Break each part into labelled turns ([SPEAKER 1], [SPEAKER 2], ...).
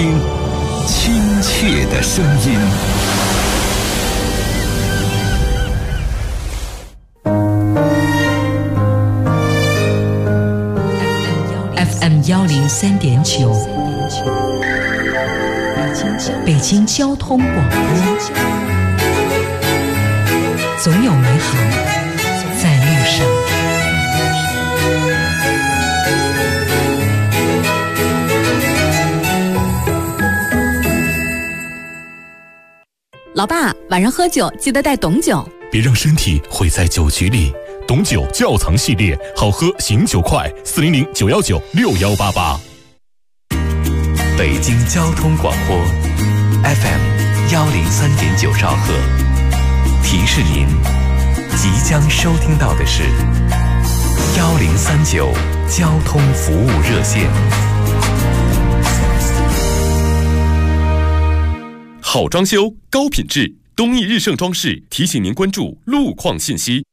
[SPEAKER 1] 听亲切的声音。
[SPEAKER 2] FM 103.9，北京交通广播，总有美好在路上。
[SPEAKER 3] 老爸，晚上喝酒记得带董酒，
[SPEAKER 4] 别让身体毁在酒局里。董酒窖藏系列，好喝醒酒快，400-919-6188。
[SPEAKER 1] 北京交通广播 FM 103.9兆赫，提示您即将收听到的是1039交通服务热线。
[SPEAKER 5] 好装修，高品质，东义日盛装饰提醒您关注路况信息。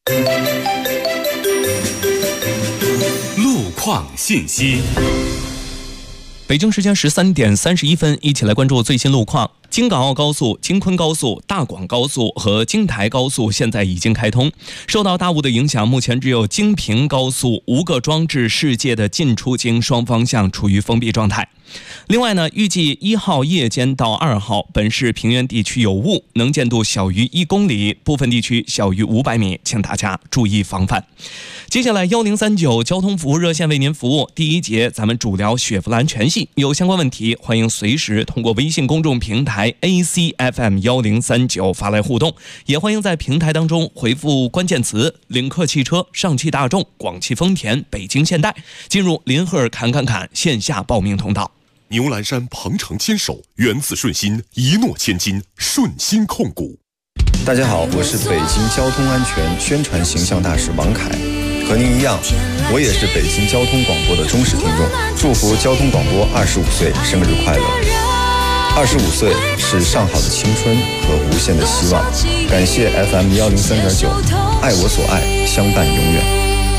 [SPEAKER 5] 路况信息。
[SPEAKER 6] 北京时间13点31分，一起来关注最新路况。京港澳高速、京昆高速、大广高速和京台高速现在已经开通。受到大雾的影响，目前只有京平高速吴各庄至世界的进出京双方向处于封闭状态。另外呢，预计1号夜间到2号，本市平原地区有雾，能见度小于1公里，部分地区小于500米，请大家注意防范。接下来1039交通服务热线为您服务。第一节咱们主聊雪佛兰全系，有相关问题欢迎随时通过微信公众平台 ACFM 1039发来互动，也欢迎在平台当中回复关键词领克汽车、上汽大众、广汽丰田、北京现代，进入林赫尔侃线下报名通道。
[SPEAKER 5] 牛栏山鹏程牵手，源自顺心，一诺千金，顺心控股。
[SPEAKER 7] 大家好，我是北京交通安全宣传形象大使王凯，和您一样，我也是北京交通广播的忠实听众，祝福交通广播25岁生日快乐！25岁是上好的青春和无限的希望，感谢 FM 103.9，爱我所爱，相伴永远。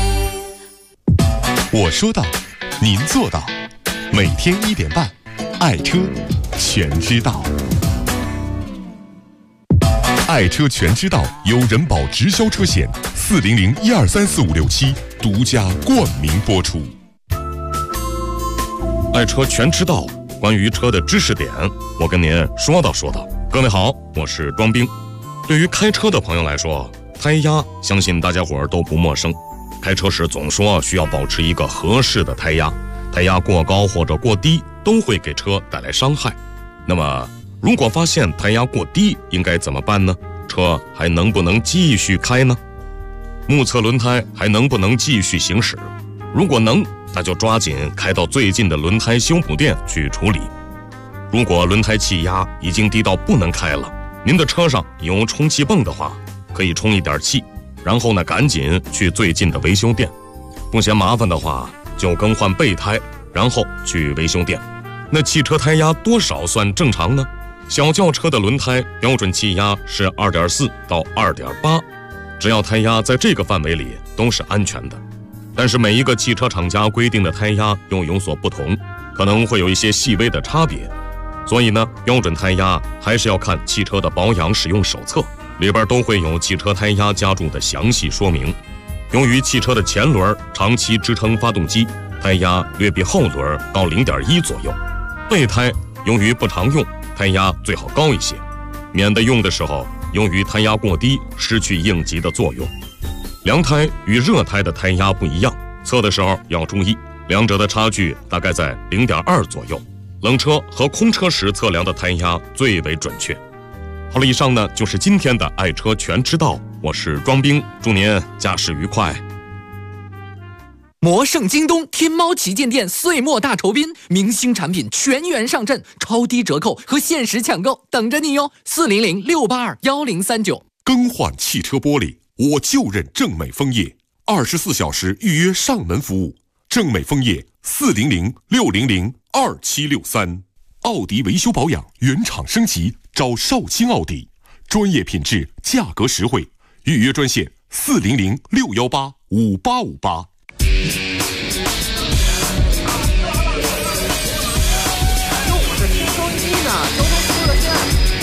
[SPEAKER 5] 我说到，您做到，每天1点半，爱车全知道。爱车全知道由人保直销车险400-1234567独家冠名播出。爱车全知道，关于车的知识点，我跟您说道。各位好，我是庄兵。对于开车的朋友来说，胎压相信大家伙儿都不陌生。开车时总说需要保持一个合适的胎压，胎压过高或者过低都会给车带来伤害。那么如果发现胎压过低，应该怎么办呢？车还能不能继续开呢？目测轮胎还能不能继续行驶？如果能，那就抓紧开到最近的轮胎修补店去处理。如果轮胎气压已经低到不能开了，您的车上有充气泵的话，可以充一点气，然后呢赶紧去最近的维修店。不嫌麻烦的话，就更换备胎，然后去维修店。那汽车胎压多少算正常呢？小轿车的轮胎标准气压是 2.4 到 2.8， 只要胎压在这个范围里都是安全的。但是每一个汽车厂家规定的胎压又有所不同，可能会有一些细微的差别。所以呢，标准胎压还是要看汽车的保养使用手册，里边都会有汽车胎压加注的详细说明。由于汽车的前轮长期支撑发动机，胎压略比后轮高 0.1 左右。备胎由于不常用，胎压最好高一些，免得用的时候由于胎压过低失去应急的作用。凉胎与热胎的胎压不一样，测的时候要注意，两者的差距大概在 0.2 左右。冷车和空车时测量的胎压最为准确。好了，以上呢就是今天的爱车全知道，我是庄兵，祝您驾驶愉快。
[SPEAKER 8] 魔圣京东天猫旗舰店岁末大酬宾，明星产品全员上阵，超低折扣和限时抢购等着你哟！400-682-1039。
[SPEAKER 5] 更换汽车玻璃，我就认正美枫叶，24小时预约上门服务。正美枫叶400-600-2763。奥迪维修保养原厂升级，找绍兴奥迪，专业品质，价格实惠。预约专线400-618-5858。
[SPEAKER 9] 呢？交通服务热线。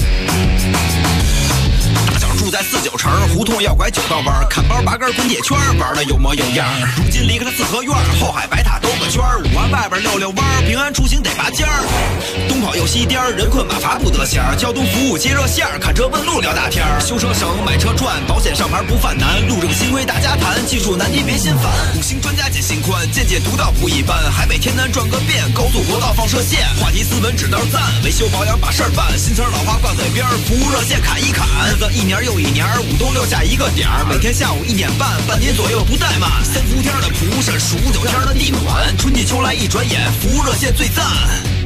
[SPEAKER 10] 大小住在49城，胡同要拐9道弯，看包拔根滚铁圈，玩的有模有样。如今离开了四合院，后海白塔兜个圈，5环外边溜溜弯，平安出行得拔尖儿。东跑又西颠，人困马乏不得闲。交通服务接热线，看车问路聊大天。修车省，买车赚，保险上牌不犯难。路政新规大家谈，技术难题别心烦。5星专家解心宽，见解独到不一般。海北天南转个遍，高速国道放射线。话题斯文指道赞，维修保养把事儿办。新词老话挂嘴边，服务热线砍一砍。日子一年又一年，5东6下一个点儿。每天下午1点半，半年左右不怠慢。3伏天的蒲是数9天的地暖，春季秋来一转眼，服务热线最赞。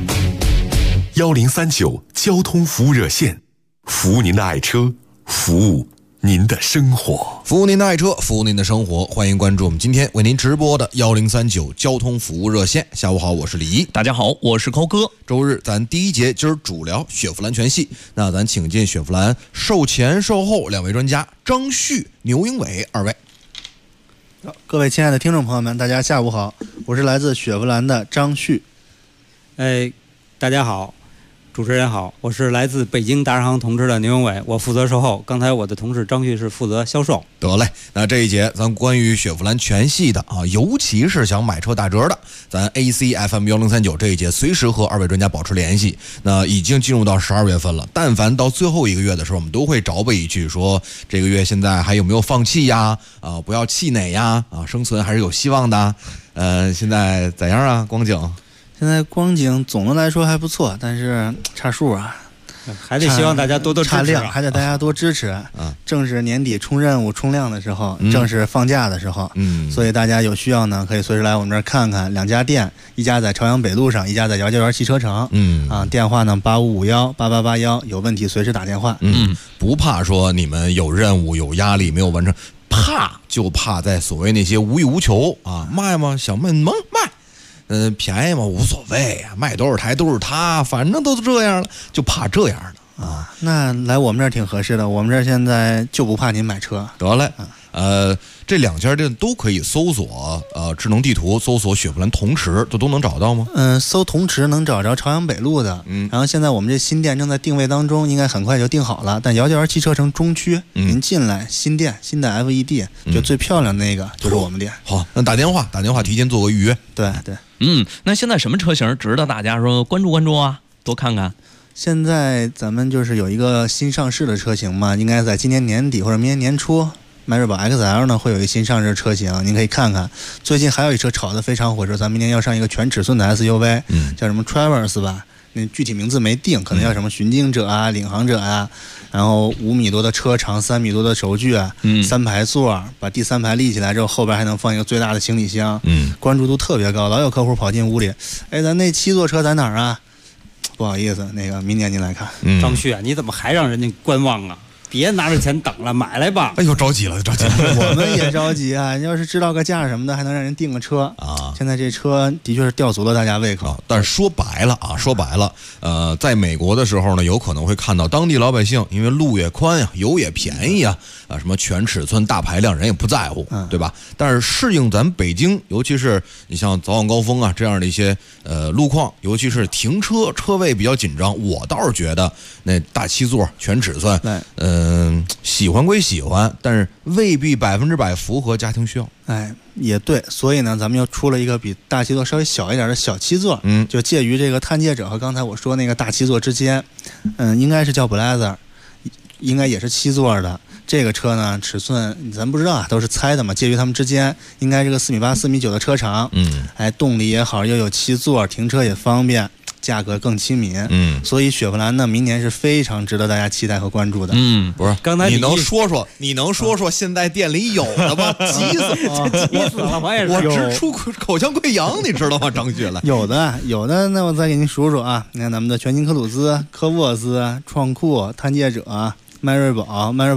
[SPEAKER 1] 1039交通服务热线，服务您的爱车，服务您的生活，
[SPEAKER 11] 服务您的爱车，服务您的生活。欢迎关注我们今天为您直播的1039交通服务热线。下午好，我是李一。
[SPEAKER 6] 大家好，我是抠哥。
[SPEAKER 11] 周日咱第一节今儿主聊雪佛兰全系，那咱请进雪佛兰售前售后2位专家张旭、牛英伟2位。
[SPEAKER 12] 各位亲爱的听众朋友们，大家下午好，我是来自雪佛兰的张旭。
[SPEAKER 13] 大家好，主持人好，我是来自北京大商行同志的牛永伟，我负责售后。刚才我的同事张旭是负责销售。
[SPEAKER 11] 得嘞，那这一节咱关于雪佛兰全系的啊，尤其是想买车打折的，咱 AC FM 1039这一节随时和2位专家保持联系。那已经进入到12月份了，但凡到最后一个月的时候，我们都会找补一句说，这个月现在还有没有放弃呀？啊，不要气馁呀！啊，生存还是有希望的。现在怎样啊，光景？
[SPEAKER 12] 现在光景总的来说还不错，但是差数啊，
[SPEAKER 13] 还得希望大家多多支持，
[SPEAKER 12] 差量还得大家多支持。正是年底冲任务冲量的时候，正是放假的时候，所以大家有需要呢，可以随时来我们这儿看看。2家店，一家在朝阳北路上，一家在姚家园汽车城。电话呢85518881，有问题随时打电话。
[SPEAKER 11] 不怕说你们有任务有压力没有完成，怕就怕在所谓那些无欲无求啊，卖吗？想卖能卖。便宜嘛无所谓啊，卖多少台都是他，反正都这样了，就怕这样的啊。
[SPEAKER 12] 那来我们这儿挺合适的，我们这儿现在就不怕您买车。
[SPEAKER 11] 得嘞，这2家店都可以搜索智能地图搜索雪佛兰同池，都能找到吗？
[SPEAKER 12] 搜同池能找着朝阳北路的。然后现在我们这新店正在定位当中，应该很快就定好了。但姚家园汽车城中区，您进来新店新的 FED，就最漂亮的那个就是我们店。
[SPEAKER 11] 好，那打电话提前做个预约。
[SPEAKER 12] 对。
[SPEAKER 6] 那现在什么车型值得大家说关注啊，多看看？
[SPEAKER 12] 现在咱们就是有一个新上市的车型嘛，应该在今年年底或者明年年初，迈锐宝 XL 呢会有一个新上市车型，您可以看看。最近还有一车炒得非常火热，咱明年要上一个全尺寸的 SUV，叫什么 Traverse 吧，那具体名字没定，可能叫什么巡经者啊、领航者啊。然后5米多的车长，3米多的轴距啊，3排座，把第3排立起来之后，后边还能放一个最大的行李箱，关注度特别高，老有客户跑进屋里，咱那7座车在哪儿啊？不好意思，那个明年您来看。
[SPEAKER 13] 张旭啊，你怎么还让人家观望啊？别拿着钱等了，买来吧！
[SPEAKER 11] 哎呦，着急了！
[SPEAKER 12] 我们也着急啊！要是知道个价什么的，还能让人订个车啊！现在这车的确是吊足了大家胃口。
[SPEAKER 11] 但是说白了，在美国的时候呢，有可能会看到当地老百姓，因为路也宽呀，油也便宜啊，什么全尺寸大排量，人也不在乎，对吧？但是适应咱北京，尤其是你像早晚高峰啊这样的一些路况，尤其是停车车位比较紧张，我倒是觉得那大7座全尺寸，喜欢归喜欢，但是未必100%符合家庭需要。
[SPEAKER 12] 也对，所以呢，咱们又出了一个比大7座稍微小一点的小7座，就介于这个探界者和刚才我说那个大7座之间，应该是叫 Blazer， 应该也是7座的。这个车呢，尺寸咱不知道啊，都是猜的嘛，介于他们之间，应该这个4.8米、4.9米的车长，动力也好，又有7座，停车也方便。价格更亲民，所以雪佛兰呢，明年是非常值得大家期待和关注的。
[SPEAKER 11] 不是，刚才你能说说现在店里有的吗？急死
[SPEAKER 13] 了，我也是，
[SPEAKER 11] 我直出口腔溃疡，你知道吗？张旭来，
[SPEAKER 12] 有的，那我再给您数数啊。你看咱们的全新科鲁兹、科沃斯、创酷、探界者、迈锐宝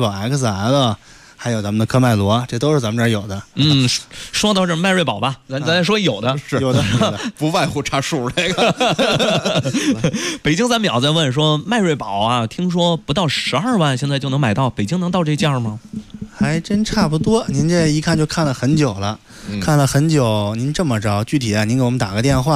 [SPEAKER 12] XL。还有咱们的科迈罗，这都是咱们这儿有的。
[SPEAKER 6] 说到这迈锐宝吧，咱说有的，
[SPEAKER 12] 是有的，
[SPEAKER 11] 不外乎差数这个。
[SPEAKER 6] 北京3秒在问说，迈锐宝啊，听说不到12万现在就能买到，北京能到这价吗？
[SPEAKER 12] 还真差不多。您这一看就看了很久了，您这么着，具体啊，您给我们打个电话，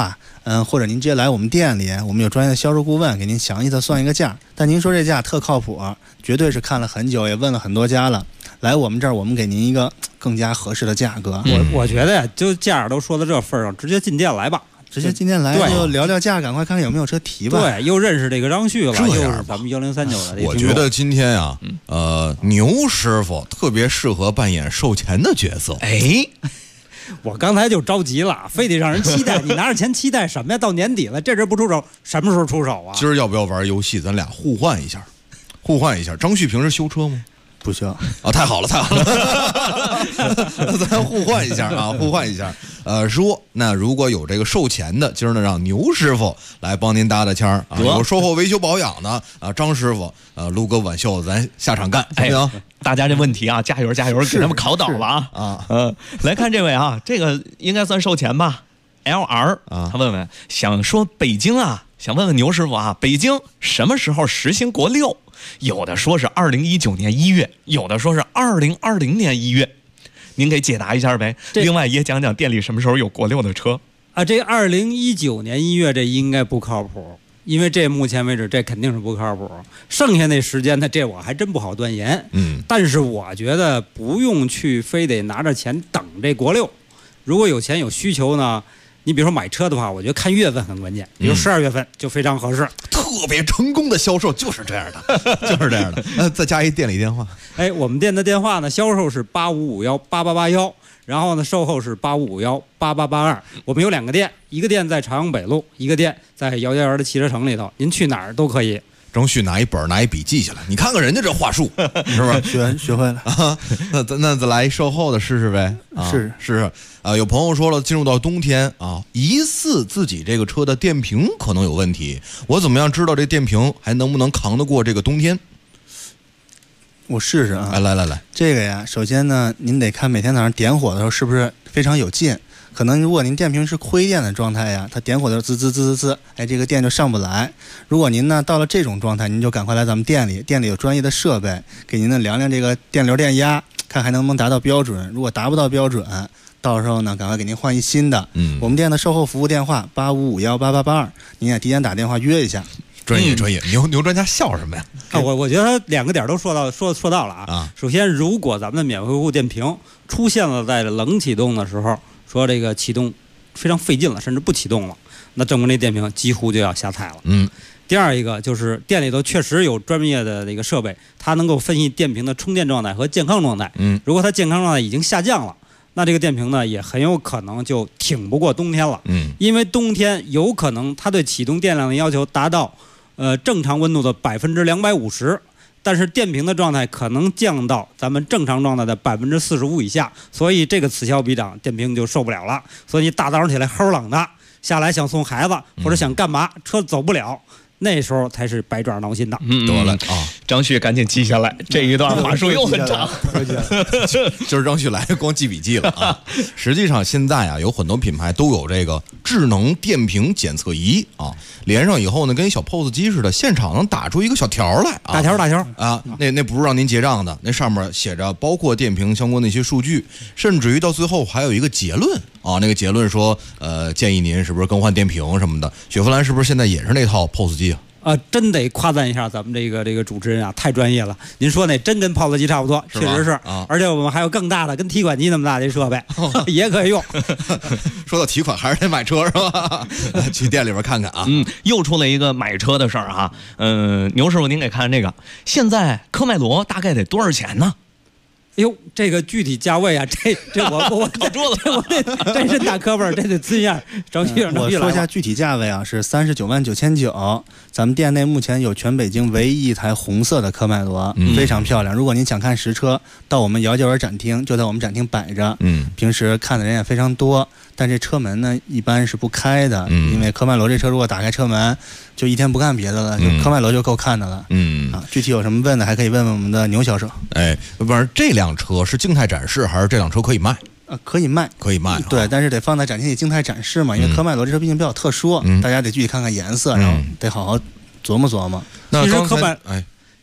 [SPEAKER 12] 或者您直接来我们店里，我们有专业的销售顾问给您详细的算一个价。但您说这价特靠谱，绝对是看了很久，也问了很多家了。来我们这儿，我们给您一个更加合适的价格。
[SPEAKER 13] 我觉得呀，就价都说到这份上，直接进店来吧。
[SPEAKER 12] 直接今天来就聊聊价，赶快看看有没有车提吧。
[SPEAKER 13] 对，又认识这个张旭了，又是咱们1039的。
[SPEAKER 11] 我觉得今天啊，牛师傅特别适合扮演售前的角色。
[SPEAKER 13] 哎，我刚才就着急了，非得让人期待。你拿着钱期待什么呀？到年底了，这人不出手，什么时候出手啊？
[SPEAKER 11] 今儿要不要玩游戏？咱俩互换一下，互换一下。张旭平时修车吗？
[SPEAKER 12] 不需要
[SPEAKER 11] 啊，太好了，太好了，咱互换一下啊，互换一下。说那如果有这个售前的，今儿呢让牛师傅来帮您搭搭腔啊，有售后维修保养的啊，张师傅撸个挽袖子，咱下场干，行不行？
[SPEAKER 6] 大家这问题啊，加油加油，给他们考倒了啊！来看这位啊，这个应该算售前吧 ，LR 啊，他问问想说北京啊，想问问牛师傅啊，北京什么时候实行国六？有的说是2019年1月，有的说是2020年1月，您给解答一下呗。另外也讲讲店里什么时候有国六的车
[SPEAKER 13] 啊？这2019年1月这应该不靠谱，因为这目前为止这肯定是不靠谱。剩下那时间呢，这我还真不好断言。但是我觉得不用去非得拿着钱等这国六，如果有钱有需求呢。你比如说买车的话，我觉得看月份很关键，比如12月份就非常合适。
[SPEAKER 11] 特别成功的销售就是这样的，就是这样的。再加一店里电话。
[SPEAKER 13] 哎，我们店的电话呢，销售是85518881，然后呢，售后是85518882。我们有2个店，一个店在朝阳北路，一个店在姚家园的汽车城里头，您去哪儿都可以。
[SPEAKER 11] 张旭拿一本拿一笔记下来，你看看人家这话术，是不是
[SPEAKER 12] 学会了
[SPEAKER 11] 啊？那再来一售后的试试呗。是啊，有朋友说了，进入到冬天啊，疑似自己这个车的电瓶可能有问题，我怎么样知道这电瓶还能不能扛得过这个冬天？
[SPEAKER 12] 我试试啊！
[SPEAKER 11] 来，
[SPEAKER 12] 这个呀，首先呢，您得看每天早上点火的时候是不是非常有劲。可能如果您电瓶是亏电的状态呀，它点火的时候滋，哎，这个电就上不来。如果您呢到了这种状态，您就赶快来咱们店里，店里有专业的设备给您呢量量这个电流电压，看还能不能达到标准。如果达不到标准，到时候呢赶快给您换一新的。我们店的售后服务电话85518882，您也提前打电话约一下。
[SPEAKER 11] 专业，牛专家笑什么呀？
[SPEAKER 13] 我觉得他2个点都说到了啊。首先，如果咱们的免费维护电瓶出现了在冷启动的时候，说这个启动非常费劲了，甚至不启动了，那证明这电瓶几乎就要下菜了。第二一个就是店里头确实有专业的那个设备，它能够分析电瓶的充电状态和健康状态。如果它健康状态已经下降了，那这个电瓶呢也很有可能就挺不过冬天了。因为冬天有可能它对启动电量的要求达到正常温度的250%，但是电瓶的状态可能降到咱们正常状态的45%以下，所以这个此消彼长，电瓶就受不了了。所以你大早上起来齁冷的下来想送孩子或者想干嘛，车走不了，那时候才是百爪挠心的。
[SPEAKER 11] 得了啊，
[SPEAKER 6] 张旭赶紧记下来，这一段话术又很长。
[SPEAKER 11] 今儿张旭来光记笔记了啊。实际上现在啊，有很多品牌都有这个智能电瓶检测仪啊，连上以后呢，跟小 POS 机似的，现场能打出一个小条来啊，
[SPEAKER 13] 大条
[SPEAKER 11] 啊，那不是让您结账的，那上面写着包括电瓶相关的一些数据，甚至于到最后还有一个结论啊，那个结论说建议您是不是更换电瓶什么的。雪佛兰是不是现在也是那套 POS 机啊？
[SPEAKER 13] 真得夸赞一下咱们这个主持人啊，太专业了。您说那真跟 POS 机差不多，确实是啊。而且我们还有更大的，跟提款机那么大的设备，也可以用。
[SPEAKER 11] 说到提款，还是得买车是吧？去店里边看看啊。
[SPEAKER 6] 又出了一个买车的事儿哈。牛师傅，您给看这个，现在科迈罗大概得多少钱呢？
[SPEAKER 13] 哎呦，这个具体价位啊，这我
[SPEAKER 6] 搞住了，
[SPEAKER 13] 我这真是大科本，这得咨询下张旭。
[SPEAKER 12] 我说一下具体价位啊，是39.999万。咱们店内目前有全北京唯一一台红色的科迈罗，非常漂亮。如果您想看实车，到我们姚家园展厅，就在我们展厅摆着。平时看的人也非常多，但这车门呢一般是不开的，因为科迈罗这车如果打开车门，就一天不干别的了，就科迈罗就够看的了。具体有什么问的，还可以问问我们的牛销售。
[SPEAKER 11] 哎，不是这辆车是静态展示，还是这辆车可以卖？
[SPEAKER 12] 可以卖，对，但是得放在展厅里静态展示嘛，因为科迈罗这车毕竟比较特殊，大家得具体看看颜色，然后得好好琢磨琢磨。
[SPEAKER 11] 那
[SPEAKER 13] 其实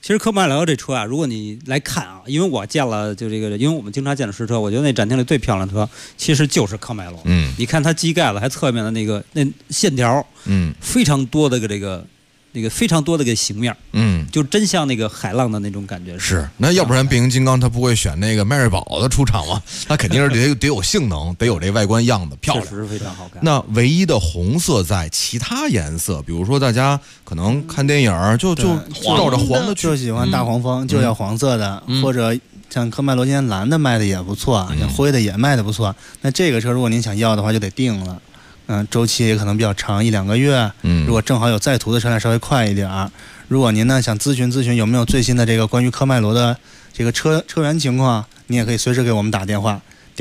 [SPEAKER 13] 其实科迈罗这车啊，如果你来看啊，因为我见了就这个，因为我们经常见的实车，我觉得那展厅里最漂亮的车其实就是科迈罗。你看它机盖子还侧面的那线条，非常多的那个非常多的个形面，就真像那个海浪的那种感觉。
[SPEAKER 11] 是，那要不然变形金刚它不会选那个迈锐宝的出场吗？它肯定是得有性能，得有这外观样子漂亮，
[SPEAKER 13] 确实非常好看。
[SPEAKER 11] 那唯一的红色在其他颜色，比如说大家可能看电影就照着黄的去，
[SPEAKER 12] 就喜欢大黄蜂，就要黄色的，或者像科迈罗今天蓝的卖的也不错，像灰的也卖的不错。那这个车如果您想要的话，就得定了。周期也可能比较长，1-2个月。如果正好有在途的车辆，稍微快一点。如果您呢想咨询有没有最新的这个关于科迈罗的这个车源情况，你也可以随时给我们打电话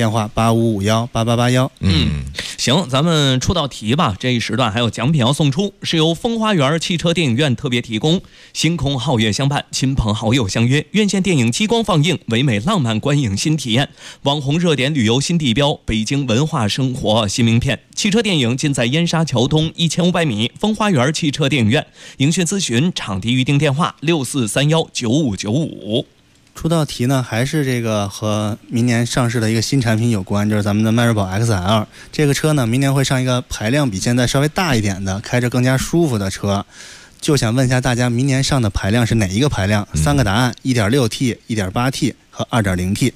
[SPEAKER 12] 85518881。
[SPEAKER 6] 行，咱们出道题吧。这一时段还有奖品要送出，是由风花园汽车电影院特别提供。星空皓月相伴，亲朋好友相约，院线电影激光放映，唯美浪漫观影新体验，网红热点旅游新地标，北京文化生活新名片。汽车电影尽在燕莎桥东1500米风花园汽车电影院。营讯咨询场地预订电话6431959595。
[SPEAKER 12] 出道题呢，还是这个和明年上市的一个新产品有关，就是咱们的迈锐宝 XL 这个车呢，明年会上一个排量比现在稍微大一点的，开着更加舒服的车。就想问一下大家，明年上的排量是哪一个排量？3个答案：1.6T、1.8T 和2.0T。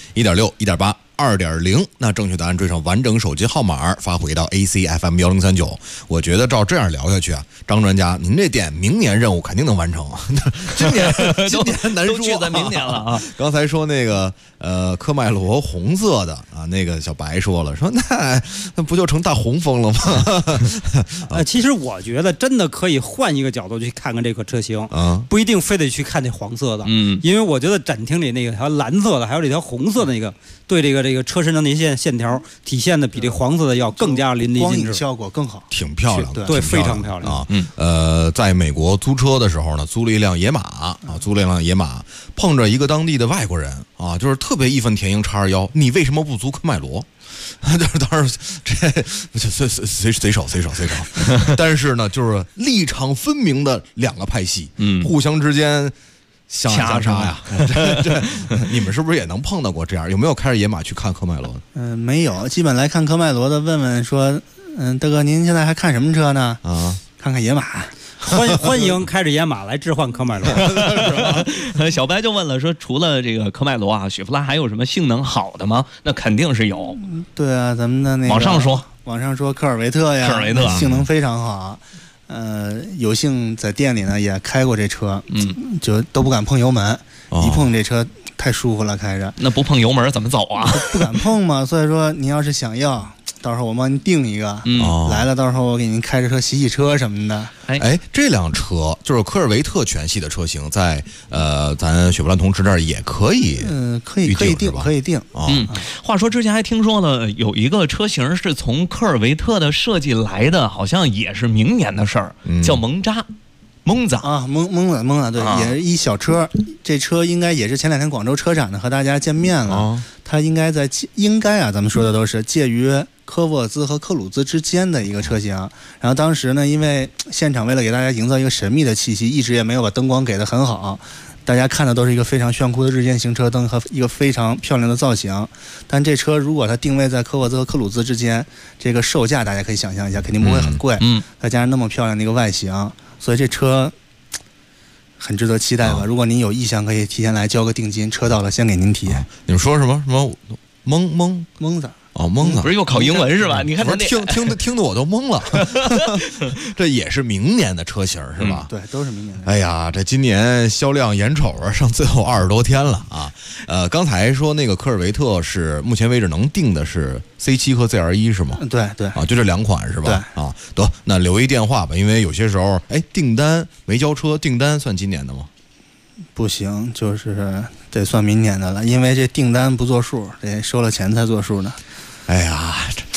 [SPEAKER 11] 1.6、1.8。2.0，那正确答案缀上完整手机号码发回到 ACFM1039。我觉得照这样聊下去啊，张专家，您这店明年任务肯定能完成。今年难说，
[SPEAKER 6] 都聚在明年了啊。
[SPEAKER 11] 刚才说那个科迈罗红色的啊，那个小白说了，说那不就成大红枫了吗？
[SPEAKER 13] 其实我觉得真的可以换一个角度去看看这个车型，不一定非得去看这黄色的，因为我觉得展厅里那个条蓝色的，还有这条红色的那个，对这个车身的那些线条体现的比这黄色的要更加淋漓尽致，
[SPEAKER 12] 光影效果更好，
[SPEAKER 11] 挺漂亮的，
[SPEAKER 13] 对，非常漂亮
[SPEAKER 11] 啊。在美国租车的时候呢，租了一辆野马，碰着一个当地的外国人啊，就是特别义愤填膺，X21，你为什么不租科迈罗？就是当时这随手，但是呢，就是立场分明的两个派系，互相之间。相杀呀！这你们是不是也能碰到过这样？有没有开着野马去看科迈罗？
[SPEAKER 12] 没有，基本来看科迈罗的问问说，大哥您现在还看什么车呢？看看野马。
[SPEAKER 13] 欢迎开着野马来置换科迈罗。
[SPEAKER 6] 是吧？小白就问了，说除了这个科迈罗啊，雪佛兰还有什么性能好的吗？那肯定是有。
[SPEAKER 12] 对啊，咱们的那个
[SPEAKER 6] 往上说
[SPEAKER 12] 科尔维特呀，性能非常好。有幸在店里呢也开过这车，就都不敢碰油门，一碰这车太舒服了，开着。
[SPEAKER 6] 那不碰油门怎么走啊？
[SPEAKER 12] 不敢碰嘛，所以说您要是想要，到时候我帮您订一个，来了到时候我给您开着车洗车什么的。
[SPEAKER 11] 这辆车就是科尔维特全系的车型，在咱雪佛兰同池这儿也可以，
[SPEAKER 12] 可以定。
[SPEAKER 6] 话说之前还听说了有一个车型是从科尔维特的设计来的，好像也是明年的事儿，叫蒙扎。蒙子
[SPEAKER 12] 啊，蒙子，对，也是一小车。这车应该也是前2天广州车展呢和大家见面了。它应该咱们说的都是介于科沃兹和科鲁兹之间的一个车型。然后当时呢，因为现场为了给大家营造一个神秘的气息，一直也没有把灯光给得很好，大家看的都是一个非常炫酷的日间行车灯和一个非常漂亮的造型。但这车如果它定位在科沃兹和科鲁兹之间，这个售价大家可以想象一下，肯定不会很贵。再加上那么漂亮的一个外形。所以这车很值得期待吧？如果您有意向，可以提前来交个定金，车到了先给您提。
[SPEAKER 11] 你们说什么蒙子？蒙子
[SPEAKER 6] 不是又考英文是吧？你看他
[SPEAKER 11] 听得我都懵了。这也是明年的车型是吧？
[SPEAKER 12] 对，都是明年的。
[SPEAKER 11] 哎呀，这今年销量眼瞅着剩最后20多天了啊！刚才说那个科尔维特是目前为止能定的是 C7 和 ZR1 是吗？
[SPEAKER 12] 对
[SPEAKER 11] 啊，就这2款是吧？
[SPEAKER 12] 对
[SPEAKER 11] 啊，得那留一电话吧，因为有些时候订单没交车，订单算今年的吗？
[SPEAKER 12] 不行，就是得算明年的了，因为这订单不作数，得收了钱才作数呢。
[SPEAKER 11] 哎呀，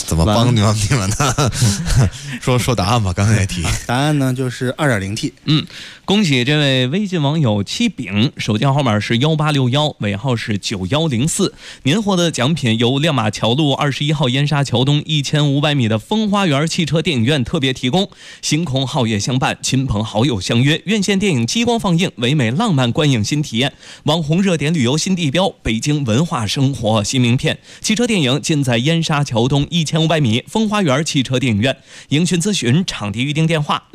[SPEAKER 11] 怎么帮你们呢？说答案吧，刚才也提。
[SPEAKER 12] 答案呢就是 2.0T。
[SPEAKER 6] 恭喜这位微信网友七饼，手机号码是1861，尾号是9104。您获得奖品由亮马桥路21号燕莎桥东1500米的风花园汽车电影院特别提供。星空皓月相伴，亲朋好友相约，院线电影激光放映，唯美浪漫观影新体验，网红热点旅游新地标，北京文化生活新名片。汽车电影尽在燕莎桥东1500米风花园汽车电影院。营询咨询场地预订电话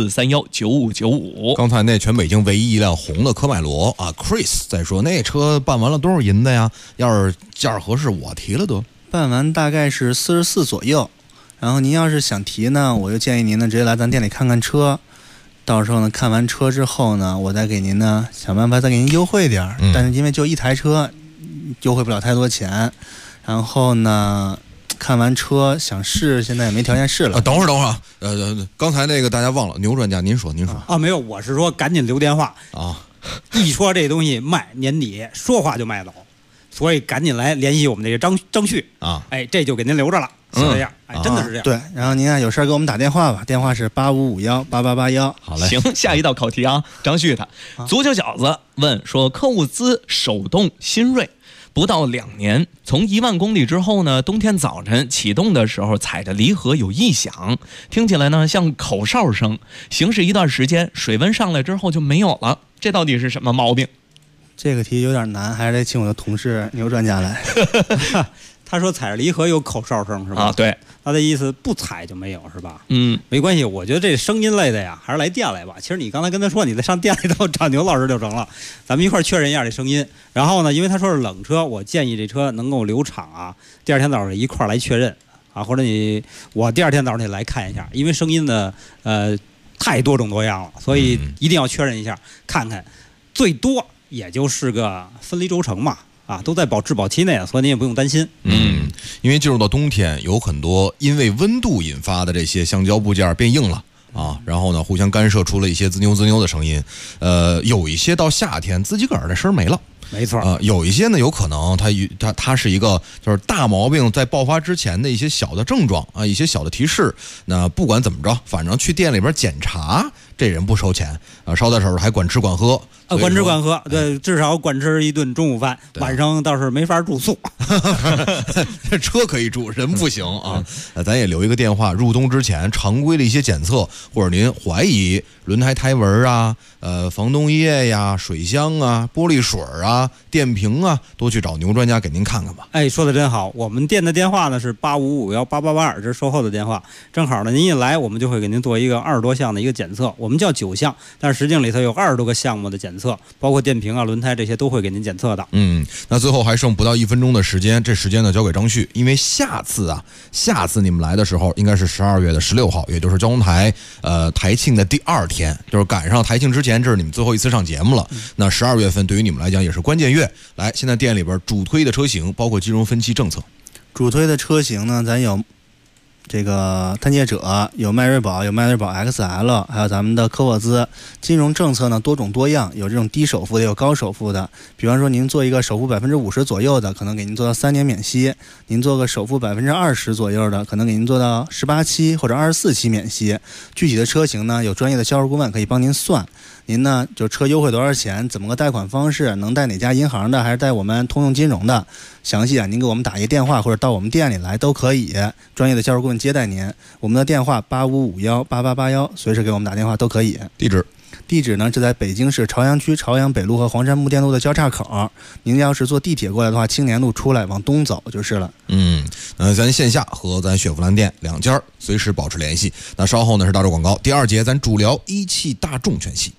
[SPEAKER 6] 64319595。
[SPEAKER 11] 刚才那全北京唯一一辆红的科迈罗啊 ，Chris 在说那车办完了多少银子呀？要是价合适，我提了得。
[SPEAKER 12] 办完大概是44左右。然后您要是想提呢，我就建议您呢直接来咱店里看看车。到时候呢看完车之后呢，我再给您呢想办法再给您优惠点但是因为就一台车，优惠不了太多钱。然后呢，看完车想试，现在也没条件试了。
[SPEAKER 11] 等会儿，刚才那个大家忘了，牛专家您说
[SPEAKER 13] 啊，没有，我是说赶紧留电话
[SPEAKER 11] 啊！
[SPEAKER 13] 一说这东西卖年底，说话就卖走，所以赶紧来联系我们这个张旭
[SPEAKER 11] 啊！
[SPEAKER 13] 哎，这就给您留着了，是这样，哎，真的是这样。
[SPEAKER 12] 对，然后您有事给我们打电话吧，电话是85518881。
[SPEAKER 11] 好嘞，
[SPEAKER 6] 行，下一道考题啊，张旭他足球小子问说，科沃兹手动新锐。不到2年，从1万公里之后呢，冬天早晨启动的时候踩着离合有异响，听起来呢像口哨声。行驶一段时间，水温上来之后就没有了，这到底是什么毛病？
[SPEAKER 12] 这个题有点难，还是得请我的同事牛专家来。
[SPEAKER 13] 他说踩着离合有口哨声是吧？
[SPEAKER 6] 啊，对，
[SPEAKER 13] 他的意思不踩就没有是吧？
[SPEAKER 6] 没
[SPEAKER 13] 关系，我觉得这声音类的呀，还是来店来吧。其实你刚才跟他说，你再上店里头找牛老师就成了，咱们一块确认一下这声音。然后呢，因为他说是冷车，我建议这车能够留厂啊，第二天早上一块来确认啊，或者我第二天早上得来看一下，因为声音的太多种多样了，所以一定要确认一下，看看，最多也就是个分离轴承嘛。啊，都在质保期内啊，所以您也不用担心。
[SPEAKER 11] 因为进入到冬天，有很多因为温度引发的这些橡胶部件变硬了啊，然后呢，互相干涉出了一些滋扭滋扭的声音。有一些到夏天自己个儿的声没了。
[SPEAKER 13] 没错，
[SPEAKER 11] 有一些呢，有可能它是一个就是大毛病在爆发之前的一些小的症状啊，一些小的提示。那不管怎么着，反正去店里边检查，这人不收钱啊，捎带手还管吃管喝。
[SPEAKER 13] 管吃管喝，对，至少管吃一顿中午饭，晚上倒是没法住宿。
[SPEAKER 11] 这车可以住，人不行啊。咱也留一个电话，入冬之前常规的一些检测，或者您怀疑轮胎胎纹啊、防冻液呀、水箱啊、玻璃水啊、电瓶啊，都去找牛专家给您看看吧。
[SPEAKER 13] 哎，说的真好。我们店的电话呢是85518882，这是售后的电话。正好呢，您一来，我们就会给您做一个20多项的一个检测，我们叫9项，但是实际里头有20多个项目的检测，包括电瓶啊、轮胎这些都会给您检测的。
[SPEAKER 11] 那最后还剩不到1分钟的时间，这时间呢交给张旭，因为下次你们来的时候应该是12月16号，也就是交通台台庆的第2天，就是赶上台庆之前，这是你们最后一次上节目了。那12月份对于你们来讲也是关键月。来，现在店里边主推的车型包括金融分期政策。
[SPEAKER 12] 主推的车型呢，咱有这个探界者，有迈锐宝，有迈锐宝 XL， 还有咱们的科沃兹。金融政策呢多种多样，有这种低首付的，有高首付的。比方说您做一个首付50%左右的，可能给您做到3年免息；您做个首付20%左右的，可能给您做到18期或者24期免息。具体的车型呢，有专业的销售顾问可以帮您算。您呢就车优惠多少钱，怎么个贷款方式，能贷哪家银行的，还是贷我们通用金融的，详细您给我们打一个电话或者到我们店里来都可以，专业的销售顾问接待您。我们的电话85518881，随时给我们打电话都可以。地址呢是在北京市朝阳区朝阳北路和黄山木店路的交叉口。您要是坐地铁过来的话，青年路出来往东走就是了。
[SPEAKER 11] 咱线下和咱雪佛兰店2家随时保持联系。那稍后呢是大洲广告，第2节咱主聊一汽大众全系。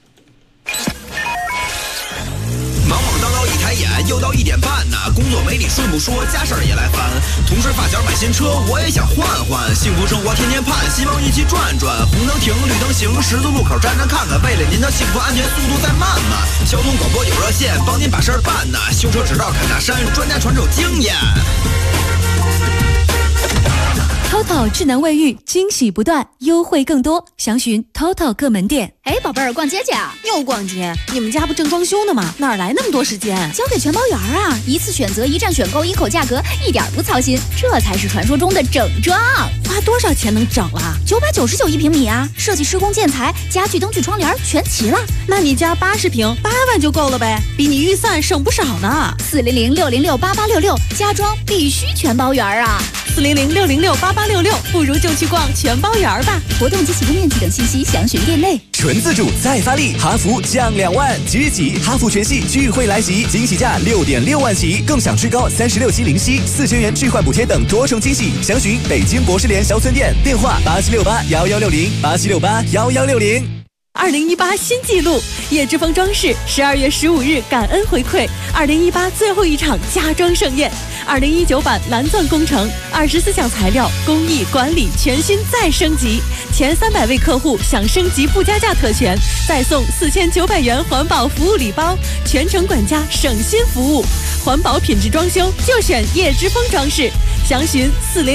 [SPEAKER 10] 忙忙叨叨一抬眼，又到1点半呢，工作没理顺不说，家事儿也来烦。同事发小买新车，我也想换换，幸福生活天天盼，希望一起转转。红灯停，绿灯行，十字路口站站看看，为了您的幸福安全，速度再慢慢。交通广播有热线，帮您把事儿办呢。修车执照侃大山，专家传授经验。
[SPEAKER 9] TOTO 智能卫浴，惊喜不断，优惠更多，详询 TOTO 各门店。
[SPEAKER 3] 哎，宝贝儿，逛街去啊？
[SPEAKER 14] 又逛街？你们家不正装修呢吗？哪来那么多时间？
[SPEAKER 3] 交给全包园啊！一次选择，一站选购，一口价格，一点不操心，这才是传说中的整装。
[SPEAKER 14] 花多少钱能整了
[SPEAKER 3] ？999一平米啊！设计、施工、建材、家具、灯具、窗帘全齐了。
[SPEAKER 14] 那你家80平，8万就够了呗，比你预算省不少呢。
[SPEAKER 3] 400-606-8866，家装必须全包园啊
[SPEAKER 14] ！400-606-8866，不如就去逛全包园吧。
[SPEAKER 3] 活动及启动面积等信息详询店内。
[SPEAKER 15] 纯自主再发力，哈弗降2万，即日起哈弗全系聚会来袭，惊喜价6.6万起，更享最高36期零息，4000元置换补贴等多重惊喜。详询北京博士联小村店，电话87681160，87681160。
[SPEAKER 9] 2018新纪录，叶之峰装饰12月15日感恩回馈2018最后一场家装盛宴，2019版蓝钻工程24项材料工艺管理全新再升级，前300位客户享升级不加价特权，再送4900元环保服务礼包，全程管家省心服务，环保品质装修就选叶之峰装饰，详询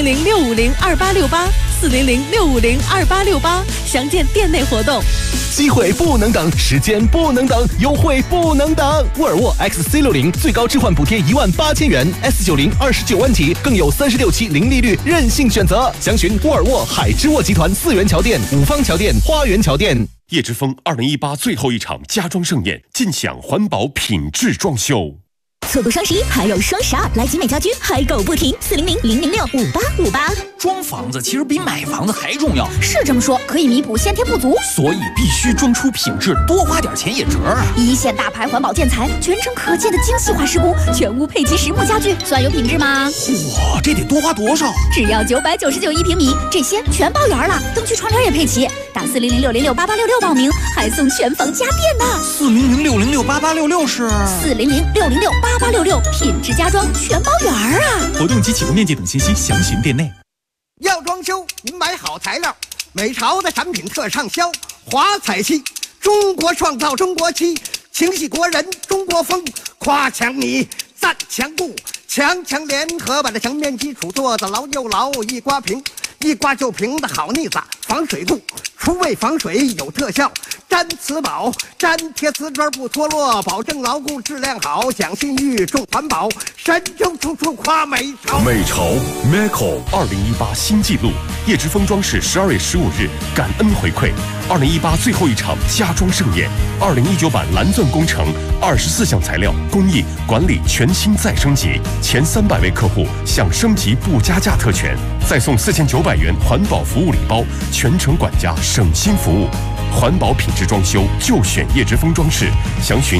[SPEAKER 9] 400-650-2868，400-650-2868，详见店内活动。
[SPEAKER 16] 机会不能等，时间不能等，优惠不能等。沃尔沃 XC60最高置换补贴18000元 ，S90 29万起，更有36期零利率任性选择。详询沃尔沃海之沃集团4元桥店、五方桥店、花园桥店。
[SPEAKER 4] 叶之峰2018最后一场家装盛宴，尽享环保品质装修。
[SPEAKER 17] 错过双11还有双12，来集美家居嗨购不停，400-006-5858。
[SPEAKER 8] 装房子其实比买房子还重要，
[SPEAKER 3] 是这么说，可以弥补先天不足，
[SPEAKER 8] 所以必须装出品质，多花点钱也值啊！
[SPEAKER 3] 一线大牌环保建材，全程可见的精细化施工，全屋配齐实木家具，算有品质吗？
[SPEAKER 8] 嚯，这得多花多少？
[SPEAKER 3] 只要999一平米，这些全包圆了，灯具窗帘也配齐。打400-606-8866报名，还送全房家电呢。
[SPEAKER 8] 400-606-8866是
[SPEAKER 3] 400-606-8866，品质家装全包圆啊！
[SPEAKER 4] 活动及启动面积等信息详询店内。
[SPEAKER 18] 要装修，您买好材料，美潮的产品特畅销，华彩漆，中国创造中国漆，情系国人中国风，夸强米，赞强固，强联合把这墙面基础做得牢又牢，一刮平，一刮就平的好腻子，防水固，除味防水有特效，粘瓷宝，粘贴瓷砖不脱落，保证牢固质量好，讲信誉重环保，神州处处夸美潮。
[SPEAKER 4] 美潮 Meco 2018新纪录，叶之峰装饰12月15日感恩回馈2018最后一场家装盛宴，2019版蓝钻工程24项材料工艺管理全新再升级，前300位客户享升级不加价特权，再送4900元环保服务礼包，全程管家省心服务。环保品质装修就选叶之峰装饰，详询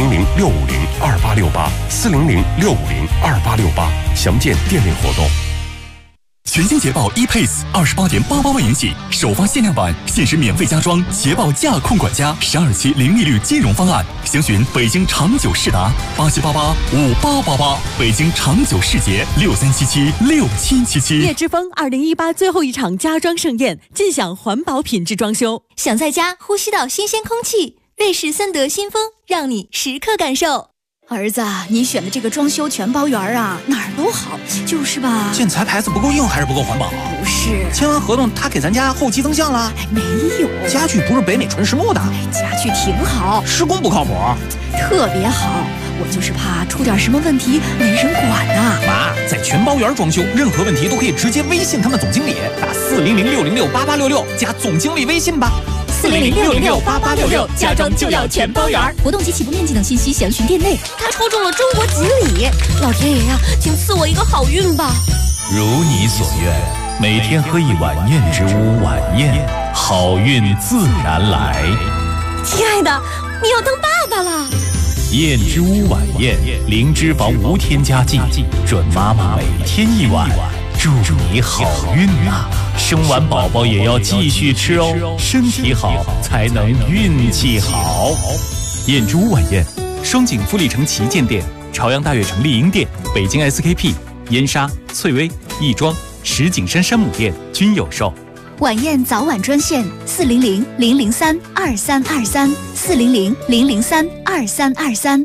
[SPEAKER 4] 400-650-2868，400-650-2868，详见店内活动。
[SPEAKER 19] 全新捷豹 ePace28.88万元起，首发限量版，限时免费加装捷豹驾控管家12期零利率金融方案，详询北京长久世达87885888，北京长久世捷63776777。
[SPEAKER 9] 叶之峰2018最后一场家装盛宴，尽享环保品质装修。
[SPEAKER 17] 想在家呼吸到新鲜空气，瑞士森德新风让你时刻感受。
[SPEAKER 3] 儿子，你选的这个装修全包圆啊，哪儿都好，就是吧？
[SPEAKER 8] 建材牌子不够硬还是不够环保？
[SPEAKER 3] 不是，
[SPEAKER 8] 签完合同他给咱家后期增项了？
[SPEAKER 3] 没有，
[SPEAKER 8] 家具不是北美纯实木的，
[SPEAKER 3] 家具挺好，
[SPEAKER 8] 施工不靠谱，
[SPEAKER 3] 特别好。我就是怕出点什么问题没人管呐。
[SPEAKER 8] 妈，在全包圆装修，任何问题都可以直接微信他们总经理，打400-606-8866加总经理微信吧。
[SPEAKER 3] 400-606-8866，家装就要全包圆。活动及起步面积等信息详询店内。他抽中了中国锦鲤，老天爷呀，请赐我一个好运吧！
[SPEAKER 20] 如你所愿，每天喝一碗燕之屋晚宴，好运自然来。
[SPEAKER 17] 亲爱的，你要当爸爸了。
[SPEAKER 20] 燕之屋晚宴，零脂肪无添加剂，准妈妈每天一碗，祝你好运啊！生完宝宝也要继续吃哦，身体好才能运气好。
[SPEAKER 4] 燕之屋晚宴，双井富力城旗舰店、朝阳大悦城丽婴店、北京 SKP、燕莎、翠微、亦庄、石景山山姆店均有售。
[SPEAKER 3] 晚宴早晚专线400-003-2323，400-003-2323。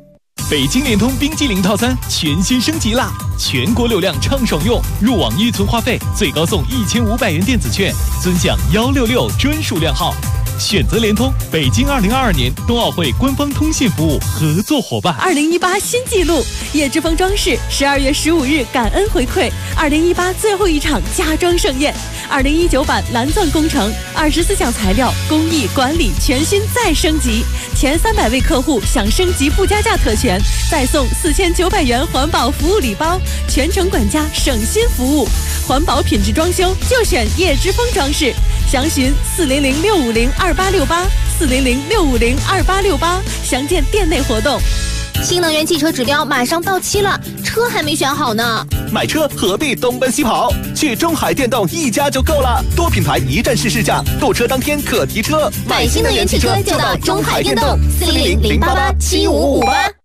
[SPEAKER 16] 北京联通冰激凌套餐全新升级啦！全国流量畅爽用，入网预存话费最高送1500元电子券，尊享166专属量号。选择联通，北京2022年冬奥会官方通信服务合作伙伴。
[SPEAKER 9] 2018新纪录，叶之峰装饰12月15日感恩回馈2018最后一场家装盛宴，2019版蓝钻工程24项材料工艺管理全新再升级，前300位客户享升级附加价特权，再送4900元环保服务礼包，全程管家省心服务，环保品质装修就选叶之峰装饰。详询400-650-2868，400-650-2868，详见店内活动。
[SPEAKER 3] 新能源汽车指标马上到期了，车还没选好呢。
[SPEAKER 16] 买车何必东奔西跑？去中海电动一家就够了，多品牌一站式试驾，购车当天可提车。
[SPEAKER 3] 买新能源汽车就到中海电动，400-088-7558。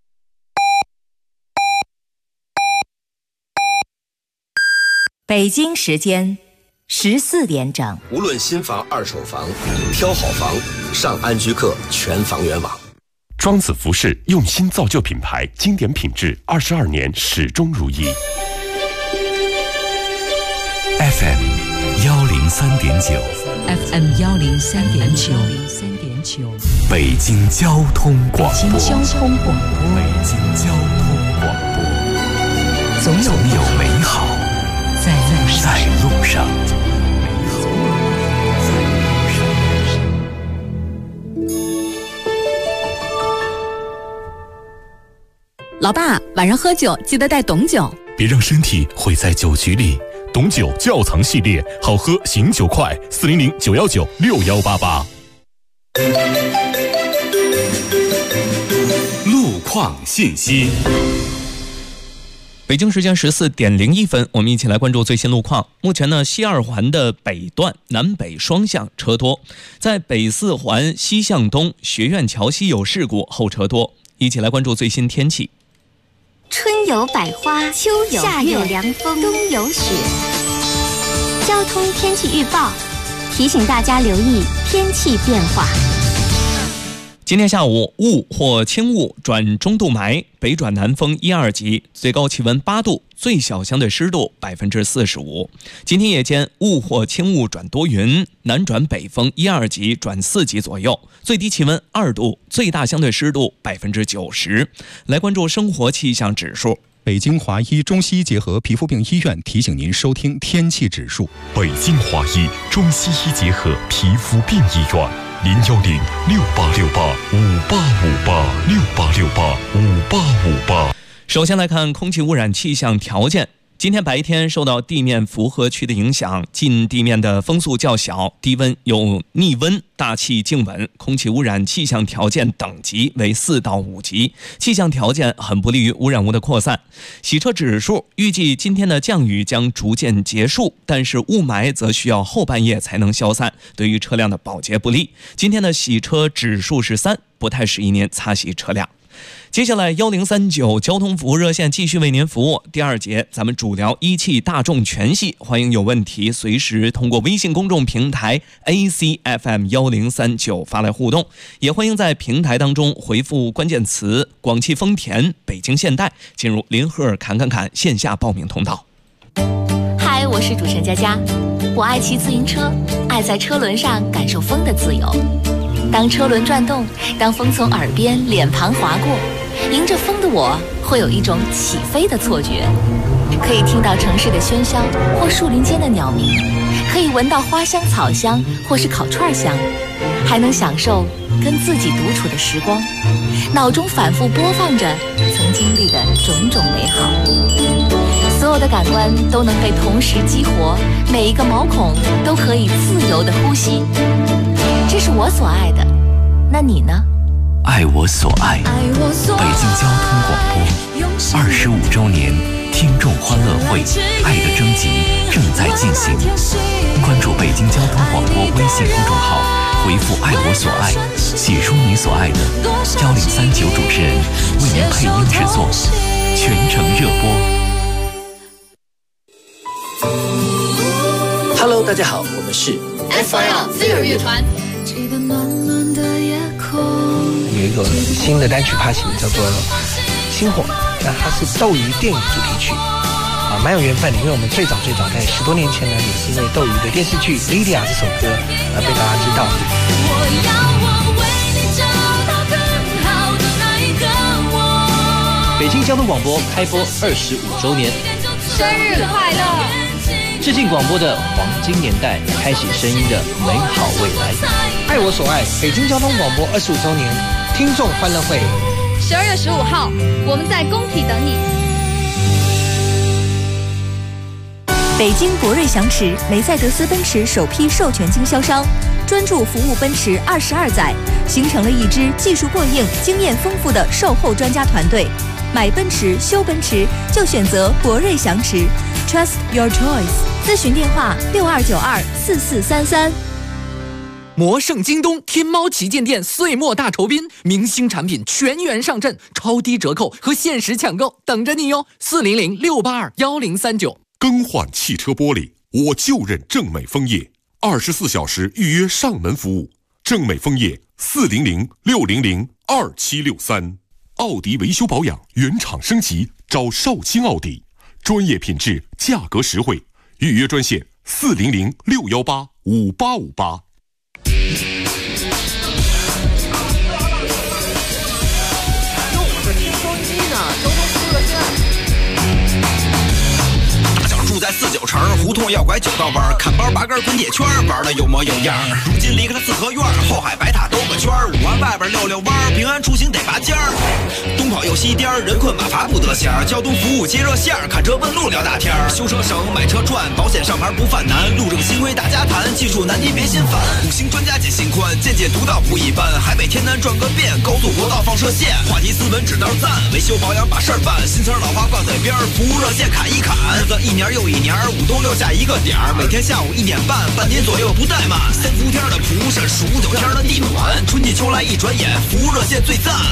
[SPEAKER 2] 北京时间14点整。
[SPEAKER 21] 无论新房、二手房，挑好房，上安居客全房源网。
[SPEAKER 4] 庄子服饰用心造就品牌，经典品质，22年始终如一。
[SPEAKER 1] FM 103.9
[SPEAKER 2] FM 103.9
[SPEAKER 1] 北京交通广播。
[SPEAKER 2] 北京交通广播。
[SPEAKER 1] 北京交通广播。总有美好在路上。
[SPEAKER 9] 老爸，晚上喝酒记得带董酒，
[SPEAKER 19] 别让身体毁在酒局里。董酒窖藏系列，好喝醒酒快，400-919-6188。
[SPEAKER 1] 路况信息。
[SPEAKER 6] 北京时间14点01分，我们一起来关注最新路况。目前呢，西二环的北段南北双向车多，在北四环西向东学院桥西有事故，后车多。一起来关注最新天气。
[SPEAKER 17] 春有百花，秋有夏有凉风，冬有雪。交通天气预报提醒大家留意天气变化。
[SPEAKER 6] 今天下午雾或轻雾转中度霾，北转南风1、2级，最高气温8度，最小相对湿度45%。今天夜间雾或轻雾转多云，南转北风1、2级转4级左右，最低气温2度，最大相对湿度90%。来关注生活气象指数。
[SPEAKER 22] 北京华医中西医结合皮肤病医院提醒您收听天气指数。
[SPEAKER 19] 北京华医中西医结合皮肤病医院，010-6868-5858，6868-5858。
[SPEAKER 6] 首先来看空气污染气象条件。今天白天受到地面符合区的影响，近地面的风速较小，低温有逆温，大气静稳，空气污染气象条件等级为4到5级，气象条件很不利于污染物的扩散。洗车指数预计今天的降雨将逐渐结束，但是雾霾则需要后半夜才能消散，对于车辆的保洁不利。今天的洗车指数是3，不太适宜您擦洗车辆。接下来1039交通服务热线继续为您服务。第2节咱们主聊一汽大众全系，欢迎有问题随时通过微信公众平台 ACFM 1039发来互动，也欢迎在平台当中回复关键词广汽丰田、北京现代，进入林赫尔侃线下报名通道。
[SPEAKER 3] 嗨，我是主持人佳佳，我爱骑自行车，爱在车轮上感受风的自由。当车轮转动，当风从耳边脸庞划过，迎着风的我会有一种起飞的错觉，可以听到城市的喧嚣或树林间的鸟鸣，可以闻到花香草香或是烤串香，还能享受跟自己独处的时光，脑中反复播放着曾经历的种种美好，所有的感官都能被同时激活，每一个毛孔都可以自由的呼吸，这是我所爱的，那你呢？
[SPEAKER 1] 爱我所爱，北京交通广播25周年听众欢乐会爱的征集正在进行，关注北京交通广播微信公众号，回复爱我所爱，写出你所爱的，1039主持人为您配音制作，全程热播。
[SPEAKER 23] Hello， 大家好，我们是
[SPEAKER 3] FIR 飞儿乐团。
[SPEAKER 23] 有一个新的单曲发行，叫做《心
[SPEAKER 5] 星火》，那它是斗鱼电影主题曲，蛮有缘分的，因为我们最早在10多年前呢，也是因为斗鱼的电视剧《Lydia》这首歌被大家知道。
[SPEAKER 7] 北京交通广播开播25周年，
[SPEAKER 23] 生日快乐！
[SPEAKER 7] 致敬广播的黄金年代，开启声音的美好未来。
[SPEAKER 5] 爱我所爱，北京交通广播25周年听众欢乐会
[SPEAKER 23] ，12月15号，我们在工体等你。
[SPEAKER 2] 北京博瑞祥驰，梅赛德斯奔驰首批授权经销商，专注服务奔驰22载，形成了一支技术过硬、经验丰富的售后专家团队。买奔驰、修奔驰就选择博瑞祥驰 ，Trust your choice。咨询电话62924433。
[SPEAKER 8] 魔圣京东天猫旗舰店岁末大酬宾，明星产品全员上阵，超低折扣和限时抢购等着你哟！400-682-1039。
[SPEAKER 4] 更换汽车玻璃，我就认正美枫叶，24小时预约上门服务。正美枫叶400-600-2763。奥迪维修保养原厂升级，找绍兴奥迪，专业品质，价格实惠。预约专线400-618-5858。
[SPEAKER 10] 住在49城，胡同要拐9道弯，看包拔根滚铁圈，玩的有模有样。如今离开了四合院，后海白塔兜个圈，5环外边溜溜弯，平安出行得拔尖儿。东跑又西颠，人困马乏不得闲。交通服务接热线，看车问路聊大天。修车省，买车赚，保险上牌不犯难。路政新规大家谈，技术难题别心烦。5星专家解心宽，见解独到不一般。海北天南转个遍，高速国道放射线。话题斯文指道赞，维修保养把事儿办。新词老话挂嘴边，服务热线砍一砍。日子一年又一年，5冬6夏一个点儿，每天下午1点半，半年左右不怠慢。3伏天的蒲扇，数9天的地暖，春季秋来一转眼，服务热线最赞。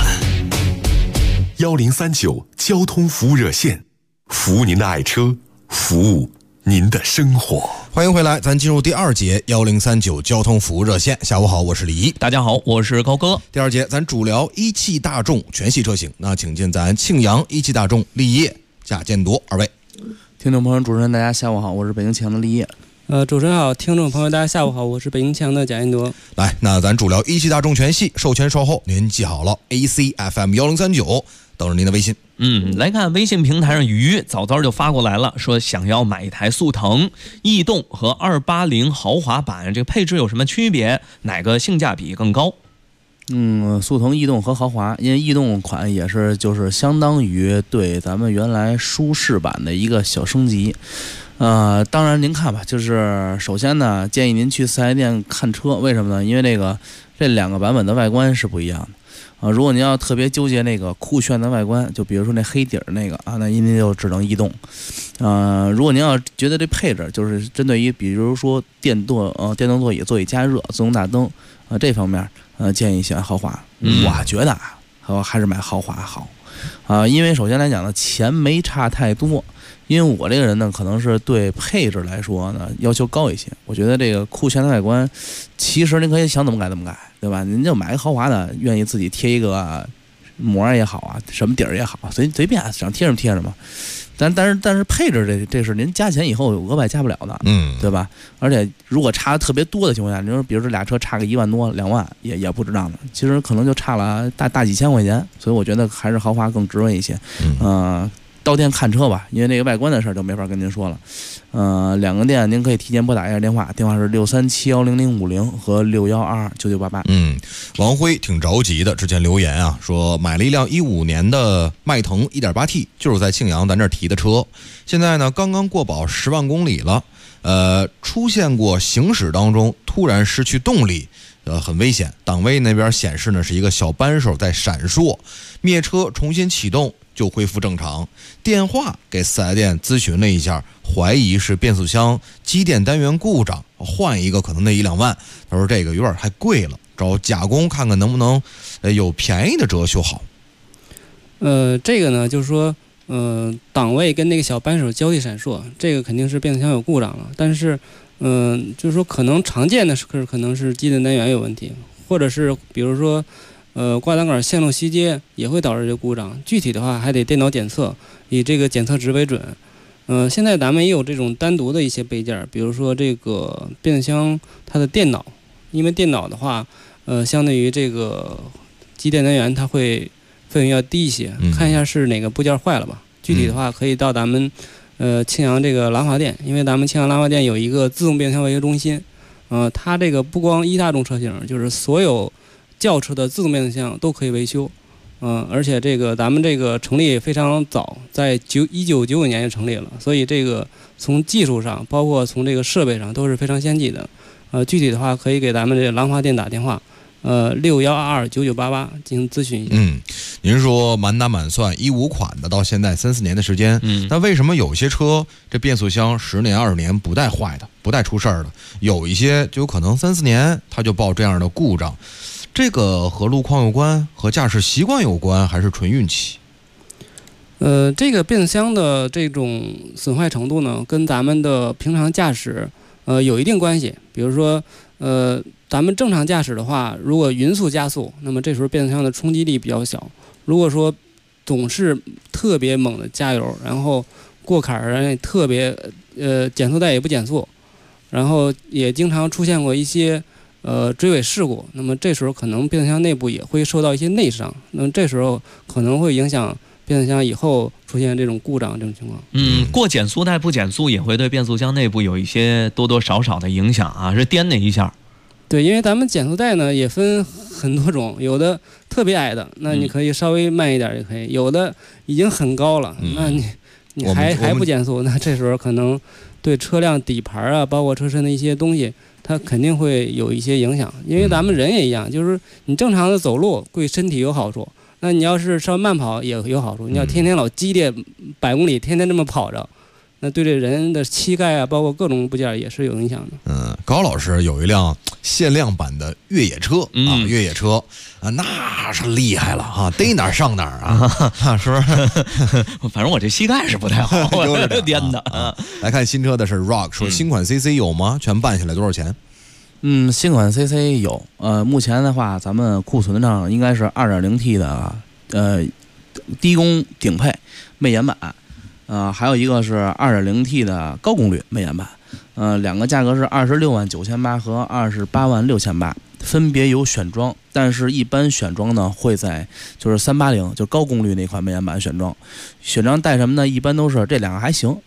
[SPEAKER 4] 1039交通服务热线，服务您的爱车，服务您的生活。
[SPEAKER 11] 欢迎回来，咱进入第2节1039交通服务热线。下午好，我是李一。
[SPEAKER 6] 大家好，我是高哥。
[SPEAKER 11] 第2节咱主聊一汽大众全系车型，那请进咱庆阳一汽大众立业贾建铎二位。
[SPEAKER 24] 听众朋友，主持人大家下午好，我是北京庆阳的立业。
[SPEAKER 25] 主持人好，听众朋友大家下午好，我是北京庆阳的贾建铎。
[SPEAKER 11] 来，那咱主聊一汽大众全系，授权售后您记好了 ACFM 1039，等着您的微信。
[SPEAKER 6] 来看微信平台上鱼早早就发过来了，说想要买一台速腾逸动和280豪华版，这个配置有什么区别？哪个性价比更高？
[SPEAKER 24] 速腾逸动和豪华，因为逸动款也是就是相当于对咱们原来舒适版的一个小升级。当然您看吧，就是首先呢，建议您去4S店看车，为什么呢？因为这2个版本的外观是不一样的。如果您要特别纠结那个酷炫的外观，就比如说那黑底儿那个那您就只能逸动。如果您要觉得这配置就是针对于比如说电动座椅、座椅加热、自动大灯这方面，建议选豪华。我觉得还是买豪华好。因为首先来讲呢，钱没差太多。因为我这个人呢，可能是对配置来说呢要求高一些。我觉得这个酷炫的外观，其实您可以想怎么改怎么改，对吧？您就买个豪华的，愿意自己贴一个膜也好啊，什么底儿也好，随便想贴什么贴什么。但是配置这是您加钱以后额外加不了的，对吧？而且如果差特别多的情况下，您说比如说俩车差个1万多2万也不值当的，其实可能就差了大几千块钱，所以我觉得还是豪华更值位一些。到店看车吧，因为这个外观的事儿就没法跟您说了。2个店您可以提前拨打一下电话，电话是637100050和6129988。
[SPEAKER 11] 王辉挺着急的，之前留言啊，说买了一辆15年的迈腾 1.8T， 就是在庆阳咱这儿提的车，现在呢刚刚过保10万公里了，出现过行驶当中突然失去动力，很危险。档位那边显示呢是一个小扳手在闪烁，灭车重新启动就恢复正常。电话给4S店咨询了一下，怀疑是变速箱机电单元故障，换一个可能那1-2万。他说这个有点太贵了，找加工看看能不能有便宜的折修好。
[SPEAKER 25] 这个呢就是说档位跟那个小扳手交替闪烁，这个肯定是变速箱有故障了。但是就是说可能常见的是可能是机电单元有问题，或者是比如说挂挡杆线路吸接也会导致这个故障。具体的话还得电脑检测，以这个检测值为准。现在咱们也有这种单独的一些备件，比如说这个变速箱它的电脑，因为电脑的话，相对于这个机电能源它会费用要低一些。看一下是哪个部件坏了吧。具体的话可以到咱们庆阳这个兰华店，因为咱们庆阳兰华店有一个自动变速箱维修中心。它这个不光一大众车型，就是所有轿车的自动变速箱都可以维修。而且这个咱们这个成立非常早，在1995年就成立了，所以这个从技术上，包括从这个设备上都是非常先进的。具体的话可以给咱们这个兰华店打电话，61229988进行咨询一下。
[SPEAKER 11] 您说满打满算15款的，到现在3-4年的时间，那为什么有些车这变速箱10年20年不带坏的，不带出事儿的，有一些就有可能3-4年它就报这样的故障？这个和路况有关，和驾驶习惯有关，还是纯运气？
[SPEAKER 25] 这个变速箱的这种损坏程度呢，跟咱们的平常驾驶有一定关系。比如说咱们正常驾驶的话，如果匀速加速，那么这时候变速箱的冲击力比较小。如果说总是特别猛的加油，然后过坎儿特别减速带也不减速，然后也经常出现过一些追尾事故，那么这时候可能变速箱内部也会受到一些内伤，那么这时候可能会影响变速箱以后出现这种故障这种情况。
[SPEAKER 6] 过减速带不减速也会对变速箱内部有一些多多少少的影响啊，是颠那一下。
[SPEAKER 25] 对，因为咱们减速带呢也分很多种，有的特别矮的，那你可以稍微慢一点也可以；有的已经很高了，那你还不减速，那这时候可能对车辆底盘啊，包括车身的一些东西，它肯定会有一些影响。因为咱们人也一样，就是你正常的走路对身体有好处，那你要是稍微慢跑也有好处。你要天天老激烈100公里，天天这么跑着，那对这人的膝盖啊，包括各种部件也是有影响的。
[SPEAKER 11] 高老师有一辆限量版的越野车啊，越野车啊，那是厉害了哈，逮哪儿上哪儿啊，是不是？
[SPEAKER 6] 反正我这膝盖是不太好，颠的
[SPEAKER 11] 啊。来看新车的是 Rock 说，新款 CC 有吗？全办下来多少钱？
[SPEAKER 24] 新款 CC 有，目前的话，咱们库存上应该是 2.0T 的低功顶配魅颜版，还有一个是 2.0T 的高功率魅颜版，两个价格是26.98万和28.68万，分别有选装，但是一般选装呢会在就是380，就是高功率那款魅颜版选装。选装带什么呢？一般都是这两个还行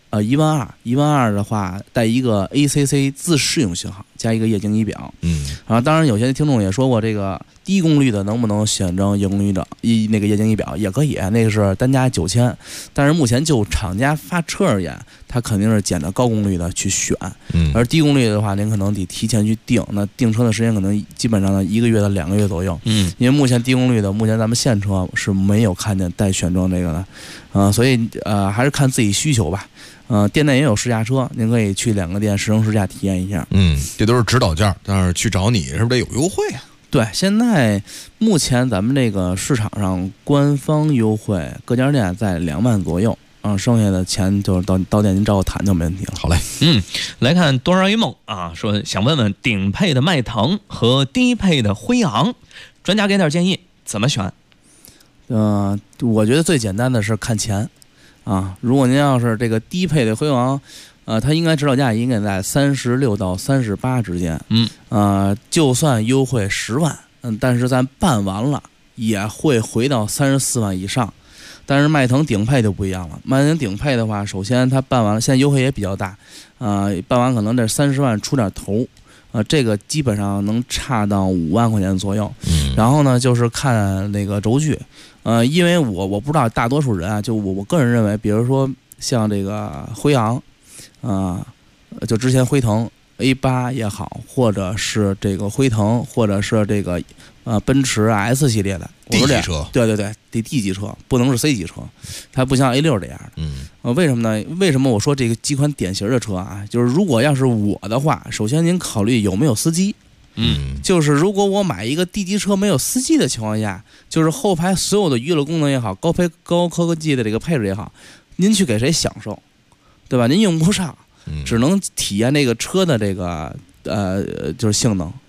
[SPEAKER 24] ，12000的话带一个 ACC 自适应信号加一个液晶仪表。当然有些听众也说过，这个低功率的能不能选装液功率的那个液晶仪表也可以，那个是单加9000，但是目前就厂家发车而言，它肯定是捡着高功率的去选，而低功率的话您可能得提前去订，那订车的时间可能基本上呢1个月到2个月左右。因为目前低功率的，目前咱们现车是没有看见带选装这个的，所以还是看自己需求吧。店内也有试驾车，您可以去2个店试乘试驾体验一下。
[SPEAKER 11] 这都是指导价，但是去找你是不是得有优惠啊？
[SPEAKER 24] 对，现在目前咱们这个市场上官方优惠各家店在2万左右，剩下的钱就是到店您找我谈就没问题了。
[SPEAKER 11] 好嘞，
[SPEAKER 6] 来看多少一梦啊，说想问问顶配的迈腾和低配的辉昂，专家给点建议，怎么选？
[SPEAKER 24] 我觉得最简单的是看钱啊。如果您要是这个低配的辉昂，它应该指导价应该在36到38之间。就算优惠10万，但是咱办完了也会回到34万以上。但是迈腾顶配就不一样了，迈腾顶配的话，首先它办完了，现在优惠也比较大，办完可能这30万出点头。这个基本上能差到5万块钱左右。然后呢，就是看那个轴距，因为我不知道大多数人啊，就我个人认为，比如说像这个辉昂，就之前辉腾 A8 也好，或者是这个辉腾，或者是这个奔驰 S 系列的
[SPEAKER 11] D 级车，
[SPEAKER 24] 对，得 D 级车，不能是 C 级车，它不像 A6 这样的。为什么呢？为什么我说这个几款典型的车啊？就是如果要是我的话，首先您考虑有没有司机。就是如果我买一个 D 级车没有司机的情况下，就是后排所有的娱乐功能也好，高科技的这个配置也好，您去给谁享受，对吧？您用不上，只能体验这个车的这个就是性能，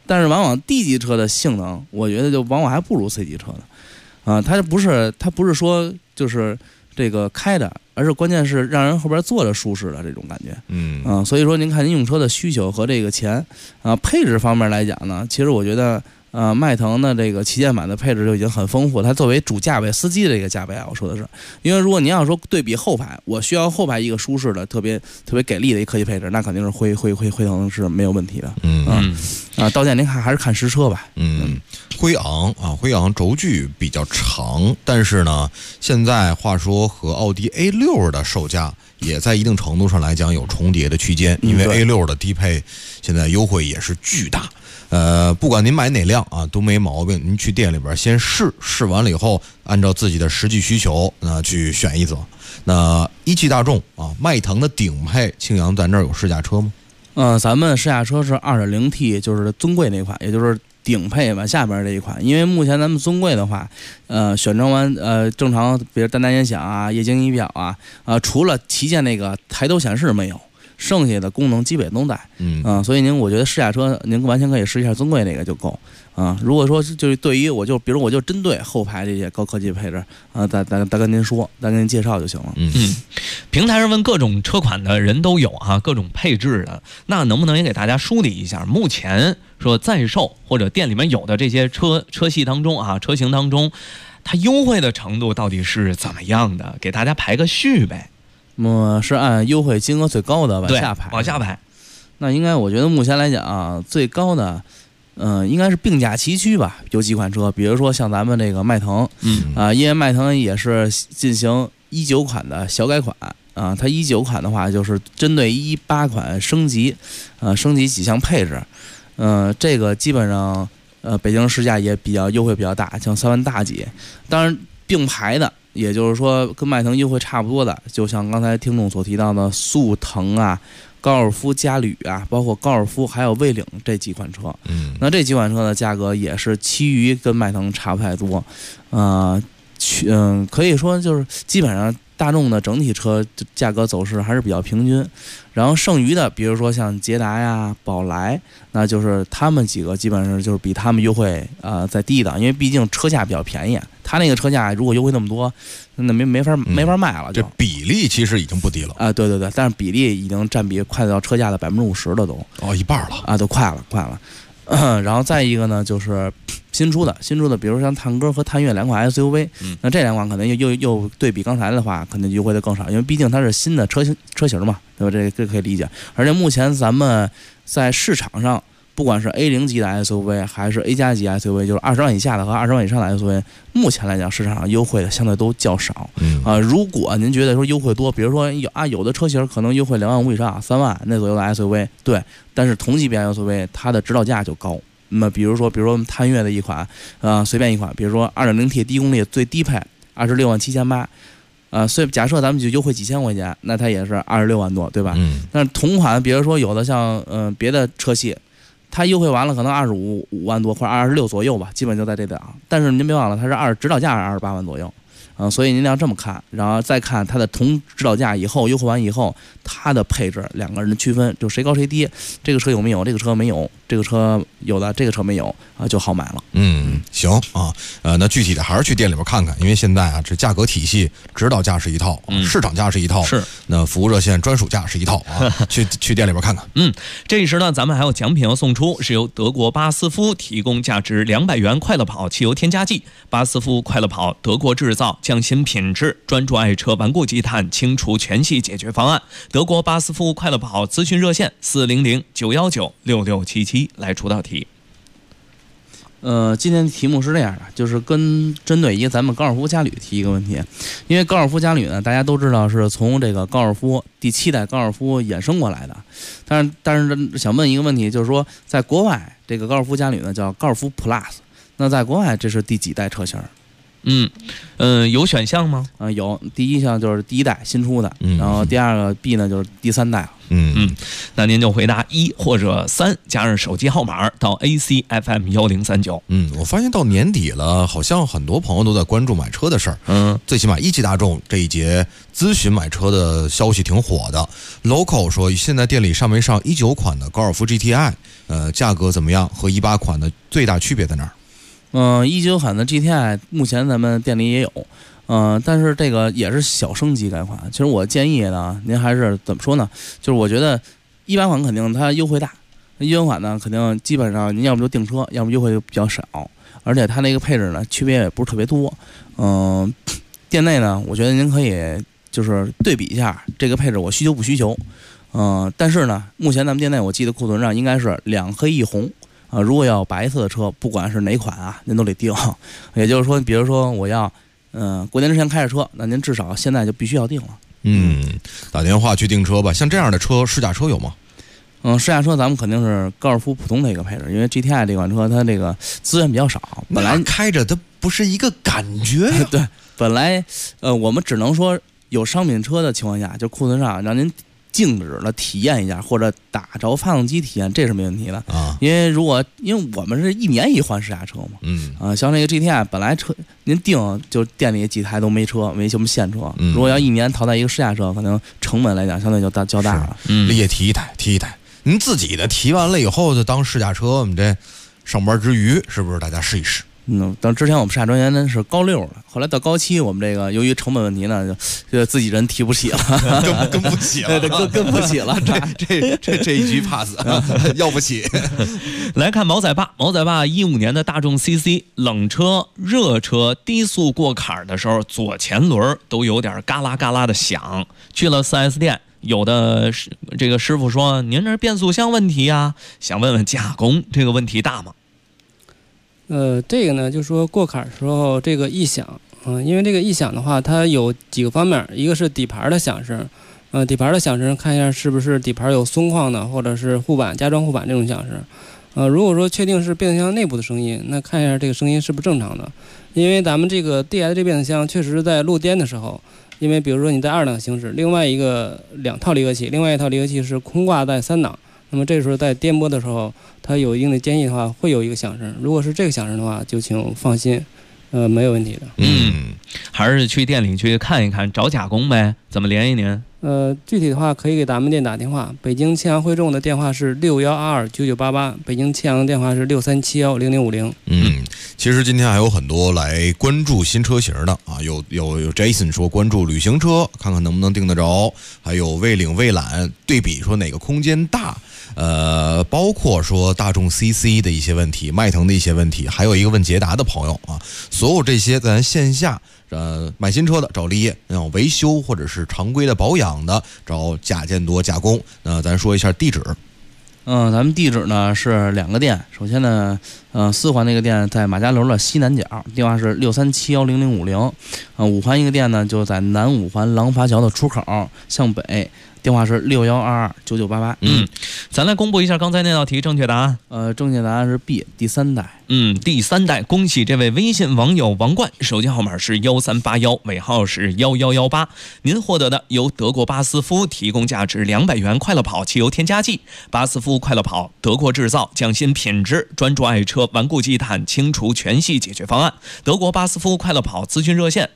[SPEAKER 24] 但是往往 D 级车的性能，我觉得就往往还不如 C 级车的，它不是说就是这个开的，而是关键是让人后边坐着舒适的这种感觉，所以说您看您用车的需求和这个钱，配置方面来讲呢，其实我觉得。迈腾的这个旗舰版的配置就已经很丰富，它作为主价位司机的这个价位啊，我说的是，因为如果您要说对比后排，我需要后排一个舒适的、特别给力的一科技配置，那肯定是辉腾是没有问题的。到店您还是看实车吧。
[SPEAKER 11] 辉昂轴距比较长，但是呢，现在话说和奥迪 A6 的售价也在一定程度上来讲有重叠的区间，因为 A6 的低配现在优惠也是巨大。不管您买哪辆啊，都没毛病。您去店里边先试完了以后，按照自己的实际需求去选一则。那一汽大众啊，迈腾的顶配，庆阳在那儿有试驾车吗？
[SPEAKER 24] 咱们试驾车是 2.0T， 就是尊贵那款，也就是顶配吧下边这一款。因为目前咱们尊贵的话，选装完正常，比如单音响啊、液晶仪表啊，除了旗舰那个抬头显示没有。剩下的功能基本都在，所以我觉得试驾车您完全可以试一下尊贵那个就够啊。如果说就是对于比如我就针对后排这些高科技配置再跟您说，再跟您介绍就行了。
[SPEAKER 6] 平台上问各种车款的人都有啊，各种配置的，那能不能也给大家梳理一下？目前说在售或者店里面有的这些车系当中啊，车型当中，它优惠的程度到底是怎么样的？给大家排个序呗。
[SPEAKER 24] 是按优惠金额最高的往下排。那应该我觉得目前来讲最高的，应该是并驾齐驱吧。有几款车，比如说像咱们这个迈腾，因为迈腾也是进行19款的小改款它19款的话就是针对18款升级几项配置，这个基本上北京试驾也比较优惠比较大，像3万大几。当然并排的。也就是说，跟迈腾优惠差不多的，就像刚才听众所提到的速腾啊、高尔夫嘉旅啊，包括高尔夫还有魏领这几款车。那这几款车的价格也是其余跟迈腾差不太多，可以说就是基本上大众的整体车价格走势还是比较平均。然后剩余的，比如说像捷达呀、宝来，那就是他们几个基本上就是比他们优惠再低一档，因为毕竟车价比较便宜。他那个车价如果优惠那么多，那没法卖了。
[SPEAKER 11] 这比例其实已经不低了
[SPEAKER 24] 对，但是比例已经占比快到车价的50%了都。
[SPEAKER 11] 一半了
[SPEAKER 24] 都快了。然后再一个呢，就是新出的，比如像探歌和探岳两款 SUV，那这两款可能又对比刚才的话，肯定优惠的更少，因为毕竟它是新的车型嘛，对吧？这可以理解。而且目前咱们在市场上，不管是 A0 级的 SUV 还是 A 加级 SUV， 就是20万以下的和20万以上的 SUV， 目前来讲市场上优惠的相对都较少。如果您觉得说优惠多，比如说有的车型可能优惠2万5以上、3万那左右的 SUV， 对，但是同级别 SUV 它的指导价就高。那么比如说探岳的一款，随便一款，比如说 2.0T 低功率最低配26万7800。所以假设咱们就优惠几千块钱，那它也是26万多，对吧？但是同款，比如说有的像别的车系。它优惠完了可能25万多或者26左右吧，基本就在这档。但是您别忘了，它是指导价是28万左右，所以您要这么看，然后再看它的同指导价以后优惠完以后，它的配置两个人的区分，就谁高谁低。这个车有没有？这个车没有。这个车有的，这个车没有就好买了。
[SPEAKER 11] 行啊，那具体的还是去店里边看看，因为现在这价格体系，指导价是一套，市场价是一套，那服务热线专属价是一套去店里边看看。
[SPEAKER 6] 这一时呢，咱们还有奖品要送出，是由德国巴斯夫提供价值200元快乐跑汽油添加剂。巴斯夫快乐跑，德国制造，匠心品质，专注爱车顽固积碳清除全系解决方案。德国巴斯夫快乐跑咨询热线400-919-6677。来出道题。
[SPEAKER 24] 今天的题目是这样的，就是针对一个咱们高尔夫嘉旅提一个问题。因为高尔夫嘉旅呢，大家都知道是从这个高尔夫第7代高尔夫衍生过来的，但是想问一个问题，就是说在国外这个高尔夫嘉旅呢叫高尔夫 Plus， 那在国外这是第几代车型？
[SPEAKER 6] 有选项吗？
[SPEAKER 24] 有，第一项就是第1代新出的，然后第二个 B 呢就是第3代了。
[SPEAKER 6] 那您就回答1或者3，加上手机号码到 ACFM1039。
[SPEAKER 11] 我发现到年底了，好像很多朋友都在关注买车的事儿。最起码一汽大众这一节咨询买车的消息挺火的。Local 说现在店里上没上19款的高尔夫 GTI， 价格怎么样？和18款的最大区别在哪儿
[SPEAKER 24] ？19款的 GTI 目前咱们店里也有。但是这个也是小升级改款。其实我建议呢，您还是怎么说呢？就是我觉得100款肯定它优惠大，19款呢肯定基本上您要不就订车，要不优惠就比较少，而且它那个配置呢区别也不是特别多。店内呢，我觉得您可以就是对比一下这个配置我需求不需求。但是呢，目前咱们店内我记得库存上应该是2黑1红。如果要白色的车，不管是哪款啊，您都得订。也就是说，比如说我要过年之前开着车，那您至少现在就必须要定了。
[SPEAKER 11] 打电话去订车吧。像这样的车，试驾车有吗？
[SPEAKER 24] 试驾车咱们肯定是高尔夫普通的一个配置，因为 GTI 这款车它这个资源比较少，本来
[SPEAKER 11] 开着它不是一个感觉呀。
[SPEAKER 24] 对，本来我们只能说有商品车的情况下，就库存上让您静止的体验一下，或者打着发动机体验，这是没问题的啊。因为我们是1年一换试驾车嘛，像这个 GTI 本来车您订就店里几台都没车，没什么现车。如果要1年淘汰一个试驾车，可能成本来讲相对就较大了。
[SPEAKER 11] 也提一台，您自己的提完了以后就当试驾车，我们这上班之余是不是大家试一试？
[SPEAKER 24] 但之前我们试驾专员是高6的，后来到高7，我们这个由于成本问题呢，就自己人提不起了，
[SPEAKER 11] 跟不起了，
[SPEAKER 24] 跟不起了，
[SPEAKER 11] 这一局 pass 要不起。
[SPEAKER 6] 来看毛仔爸15年的大众 CC 冷车、热车低速过坎的时候，左前轮都有点嘎啦嘎啦的响。去了 4S 店，有的这个师傅说您这变速箱问题啊，想问问加工这个问题大吗？
[SPEAKER 25] 这个呢，就说过坎的时候这个异响，因为这个异响的话，它有几个方面，一个是底盘的响声，底盘的响声看一下是不是底盘有松旷的，或者是护板加装护板这种响声。如果说确定是变速箱内部的声音，那看一下这个声音是不是正常的，因为咱们这个 DS 这变速箱确实在路颠的时候，因为比如说你在2档行驶，另外2套离合器，另外一套离合器是空挂在3档。那么这时候在颠簸的时候，它有一定的间隙的话，会有一个响声。如果是这个响声的话，就请放心，没有问题的。
[SPEAKER 6] 还是去店里去看一看，找加工呗。怎么联系您？
[SPEAKER 25] 具体的话可以给咱们店打电话。北京庆阳汇众的电话是61229988，北京庆阳的电话是63710050。
[SPEAKER 11] 其实今天还有很多来关注新车型的啊，有 Jason 说关注旅行车，看看能不能订得着，还有蔚领蔚揽对比说哪个空间大。包括说大众 CC 的一些问题，迈腾的一些问题，还有一个问捷达的朋友啊，所有这些在咱线下买新车的找立业，维修或者是常规的保养的找贾建铎加工。咱说一下地址。
[SPEAKER 24] 咱们地址呢是2个店，首先呢，4环那个店在马家楼的西南角，电话是63710050。5环一个店呢就在南5环廊坊桥的出口向北，电话是61229988。
[SPEAKER 6] 咱来公布一下刚才那道题正确答案。
[SPEAKER 24] 正确答案是 B， 第3代。
[SPEAKER 6] 第3代，恭喜这位微信网友王冠，手机号码是1381，尾号是1118。您获得的由德国巴斯夫提供价值200元快乐跑汽油添加剂。巴斯夫快乐跑，德国制造，匠心品质，专注爱车，顽固积碳，清除全系解决方案。德国巴斯夫快乐跑咨询热线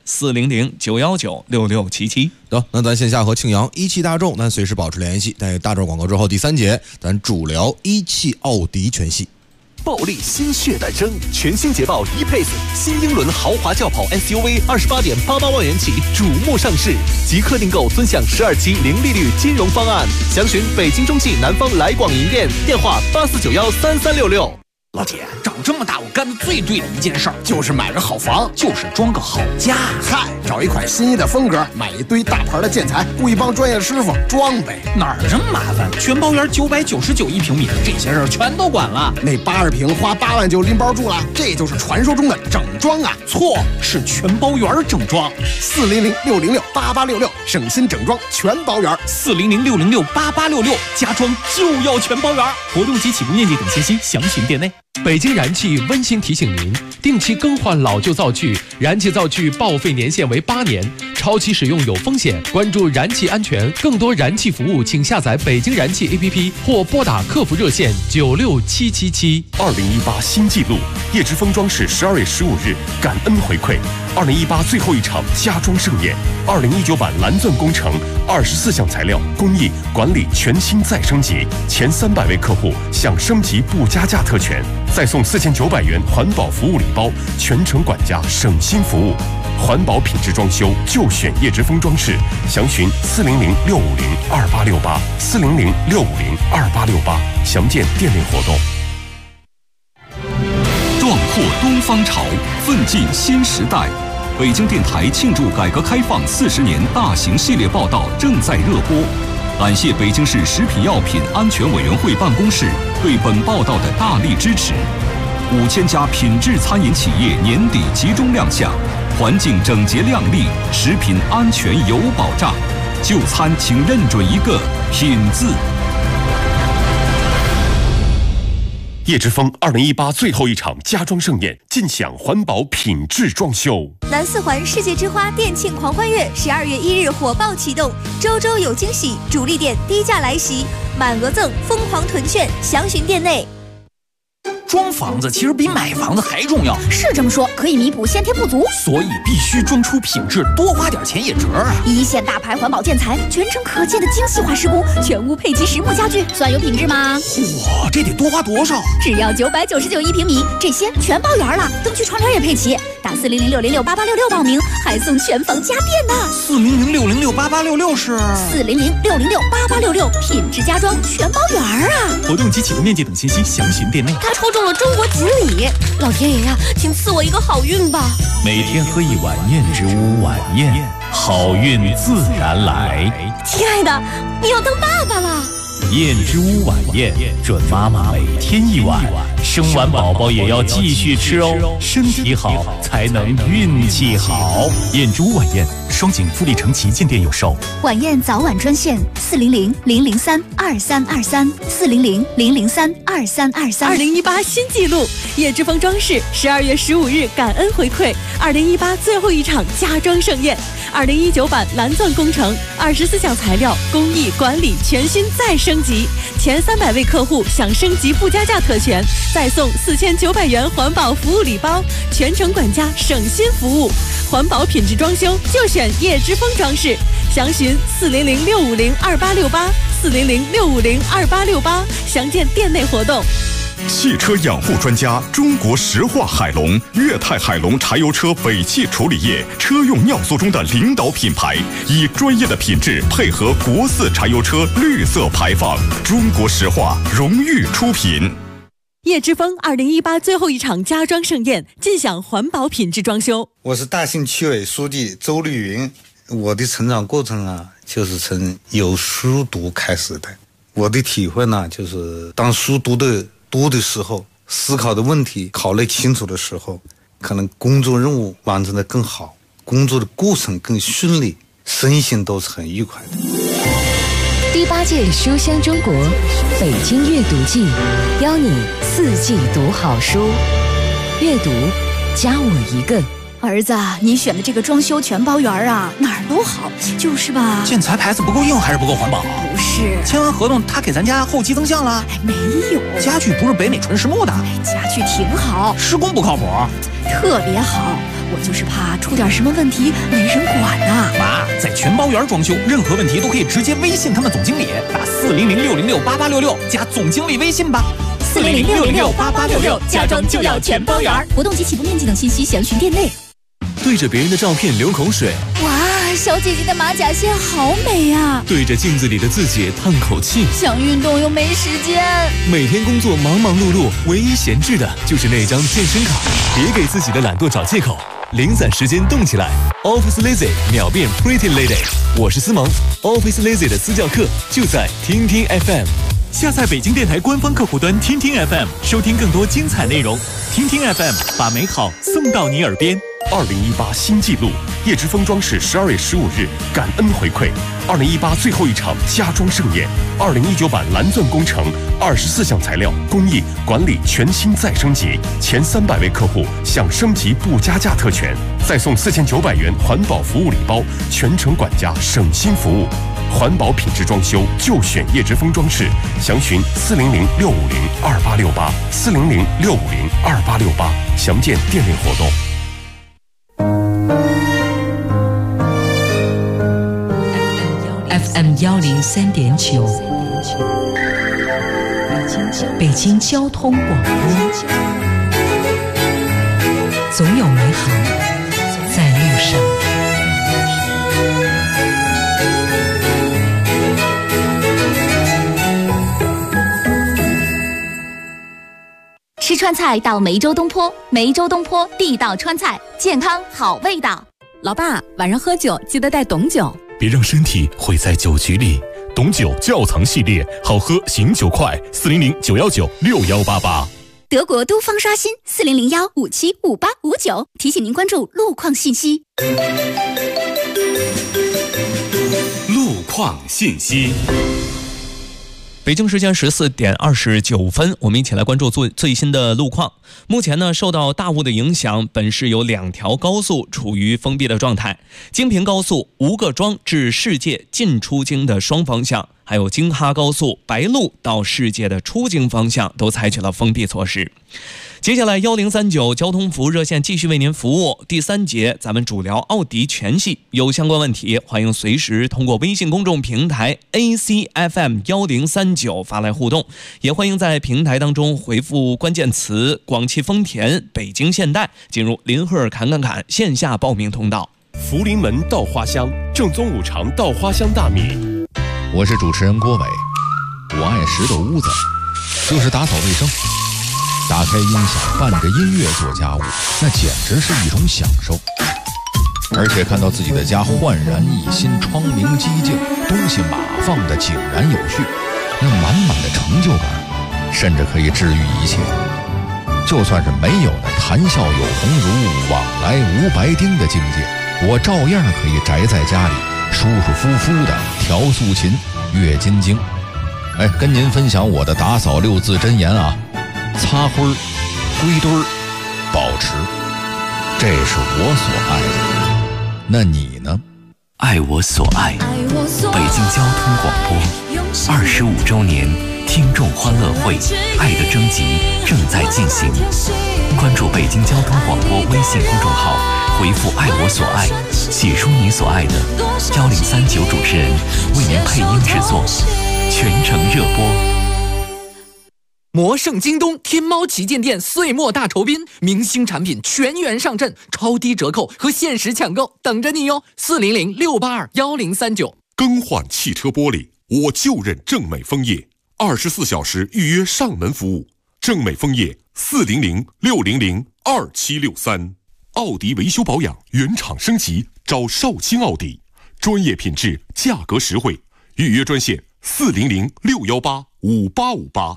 [SPEAKER 6] 400-919-6677。
[SPEAKER 11] 得，那咱线下和庆阳一汽大众咱随时保持联系。在大众广告之后，第3节咱主聊一汽奥迪全系。
[SPEAKER 16] 暴力新血诞生，全新捷豹 E-Pace 新英伦豪华轿跑 SUV 28.88万元起瞩目上市，即刻订购尊享12期零利率金融方案，详询北京中汽南方来广营店，电话84913366。
[SPEAKER 8] 老铁，长这么大我干的最对的一件事儿就是买个好房，就是装个好家。
[SPEAKER 12] 嗨，找一款心仪的风格，买一堆大牌的建材，雇一帮专业师傅装呗。
[SPEAKER 8] 哪儿这么麻烦？全包园999一平米，这些事儿全都管了。
[SPEAKER 12] 那80平花8万就拎包住了，这就是传说中的整装啊！
[SPEAKER 8] 错，是全包园整装。
[SPEAKER 12] 400-606-8866，省心整装全包园。
[SPEAKER 8] 400-606-8866，家装就要全包园。活动及起步面积等信息详询店内。
[SPEAKER 13] 北京燃气温馨提醒您，定期更换老旧灶具，燃气灶具报废年限为8年， 超期使用有风险，关注燃气安全。更多燃气服务，请下载北京燃气 APP 或拨打客服热线96777。
[SPEAKER 4] 2018新纪录，叶之峰装饰12月15日感恩回馈2018最后一场家装盛宴。2019版蓝钻工程24项材料工艺管理全新再升级，前300位客户享升级不加价特权，再送4900元环保服务礼包，全程管家省心服务。环保品质装修就选叶之峰装饰，详询400-650-2868，400-650-2868，详见店内活动。
[SPEAKER 19] 壮阔东方潮，奋进新时代。北京电台庆祝改革开放40年大型系列报道正在热播，感谢北京市食品药品安全委员会办公室对本报道的大力支持。5000家品质餐饮企业年底集中亮相，环境整洁亮丽，食品安全有保障。就餐请认准一个品字。
[SPEAKER 4] 叶之峰2018最后一场家装盛宴，尽享环保品质装修。
[SPEAKER 2] 南四环世界之花店庆狂欢月12月1日火爆启动，周周有惊喜，主力店低价来袭，满额赠，疯狂囤券，详询店内。
[SPEAKER 14] 装房子其实比买房子还重要，
[SPEAKER 15] 是这么说，可以弥补先天不足，
[SPEAKER 14] 所以必须装出品质，多花点钱也值啊！
[SPEAKER 15] 一线大牌环保建材，全程可见的精细化施工，全屋配齐实木家具，算有品质吗？
[SPEAKER 14] 哇，这得多花多少？
[SPEAKER 15] 只要999一平米，这些全包圆了，灯具窗帘也配齐。打400-606-8866报名，还送全房家电呢。
[SPEAKER 14] 400-606-8866是
[SPEAKER 15] 400-606-8866，品质家装全包圆啊！
[SPEAKER 14] 活动及启动面积等信息详询店内。
[SPEAKER 15] 他抽中了中国锦鲤，老天爷呀，请赐我一个好运吧！
[SPEAKER 18] 每天喝一碗燕之屋晚宴，好运自然来。
[SPEAKER 15] 亲爱的，你要当爸爸了。
[SPEAKER 18] 燕之屋晚宴，准妈妈每天一碗，生完宝宝也要继续吃哦，身体好才能运气好。燕之屋晚宴，双井富力城旗舰店有售。
[SPEAKER 15] 晚宴早晚专线400-003-2323，400-003-2323。
[SPEAKER 9] 2018新纪录，叶之峰装饰12月15日感恩回馈2018最后一场家装盛宴。2019版蓝钻工程24项材料工艺管理全新再升级，前300位客户享升级不加价特权，再送4900元环保服务礼包，全程管家省心服务。环保品质装修就选叶之峰装饰，详询400-650-2868，400-650-2868，详见店内活动。
[SPEAKER 19] 汽车养护专家中国石化海龙，粤泰海龙柴油车尾气处理液车用尿素中的领导品牌，以专业的品质配合国4柴油车绿色排放，中国石化荣誉出品。
[SPEAKER 9] 叶之峰2018最后一场家装盛宴，尽享环保品质装修。
[SPEAKER 20] 我是大兴区委书记周绿云。我的成长过程啊，就是从有书读开始的。我的体会呢，就是当书读的多的时候，思考的问题考虑清楚的时候，可能工作任务完成的更好，工作的过程更顺利，身心都是很愉快的。
[SPEAKER 26] 第8届书香中国北京阅读季，邀你4季读好书，阅读加我一个。
[SPEAKER 15] 儿子，你选的这个装修全包圆啊，哪儿都好，就是吧？
[SPEAKER 14] 建材牌子不够硬还是不够环保？
[SPEAKER 15] 不是，
[SPEAKER 14] 签完合同他给咱家后期增项了？
[SPEAKER 15] 没有，
[SPEAKER 14] 家具不是北美纯实木的。
[SPEAKER 15] 家具挺好，
[SPEAKER 14] 施工不靠谱，
[SPEAKER 15] 特别好。我就是怕出点什么问题没人管呐。
[SPEAKER 14] 妈，在全包圆装修，任何问题都可以直接微信他们总经理，打400-606-8866加总经理微信吧。
[SPEAKER 15] 400-606-8866，家装就要全包圆。活动及起步面积等信息详询店内。
[SPEAKER 27] 对着别人的照片流口水，
[SPEAKER 15] 哇，小姐姐的马甲线好美呀！
[SPEAKER 27] 对着镜子里的自己叹口气，
[SPEAKER 15] 想运动又没时间。
[SPEAKER 27] 每天工作忙忙碌碌，唯一闲置的就是那张健身卡。别给自己的懒惰找借口，零散时间动起来。Office Lazy 秒变 Pretty Lady， 我是思萌。Office Lazy 的私教课就在听听 FM。
[SPEAKER 19] 下载北京电台官方客户端听听 FM， 收听更多精彩内容。听听 FM， 把美好送到你耳边。
[SPEAKER 4] 2018新纪录，叶之峰装饰12月15日感恩回馈2018最后一场家装盛宴，2019版蓝钻工程24项材料工艺管理全新再升级，前300位客户享升级不加价特权，再送4900元环保服务礼包，全程管家省心服务。环保品质装修就选叶之峰装饰，详询400-650-2868，400-650-2868，详见店内活动。
[SPEAKER 1] FM 103.9，北京交通广播，总有美好在路上。
[SPEAKER 15] 吃川菜到梅州东坡，梅州东坡地道川菜，健康好味道。
[SPEAKER 9] 老爸，晚上喝酒记得带董酒。
[SPEAKER 19] 别让身体毁在酒局里。董酒窖藏系列，好喝醒酒快，400-919-6188。
[SPEAKER 15] 德国都方刷新400-157-5859，提醒您关注路况信息。
[SPEAKER 18] 路况信息。
[SPEAKER 6] 北京时间14点29分，我们一起来关注最新的路况。目前呢，受到大雾的影响，本市有2条高速处于封闭的状态。京平高速吴各庄至世界进出京的双方向，还有京哈高速白鹿到世界的出京方向都采取了封闭措施。接下来1039交通服务热线继续为您服务。第3节咱们主聊奥迪全系，有相关问题欢迎随时通过微信公众平台 ACFM1039 发来互动，也欢迎在平台当中回复关键词广汽丰田、北京现代，进入林赫侃线下报名通道。
[SPEAKER 4] 福临门稻花香，正宗五常稻花香大米。
[SPEAKER 11] 我是主持人郭伟，我爱拾掇屋子，就是打扫卫生。打开音响，伴着音乐做家务，那简直是一种享受。而且看到自己的家焕然一新，窗明几净，东西码放的井然有序，那满满的成就感，甚至可以治愈一切。就算是没有那谈笑有鸿儒，往来无白丁的境界，我照样可以宅在家里，舒舒服服的调素琴，阅金经。跟您分享我的打扫6字真言啊：擦灰儿、归堆儿、保持，这是我所爱的。那你呢？
[SPEAKER 18] 爱我所爱，北京交通广播25周年听众欢乐会爱的征集正在进行，关注北京交通广播微信公众号，回复爱我所爱，写出你所爱的，1039主持人为您配音制作，全程热播。
[SPEAKER 8] 魔盛京东天猫旗舰店岁末大酬宾，明星产品全员上阵，超低折扣和限时抢购等着你哟！400-682-1039。
[SPEAKER 4] 更换汽车玻璃，我就认正美枫叶，24小时预约上门服务。正美枫叶400-600-2763。奥迪维修保养原厂升级，找绍兴奥迪，专业品质，价格实惠。预约专线400-618-5858。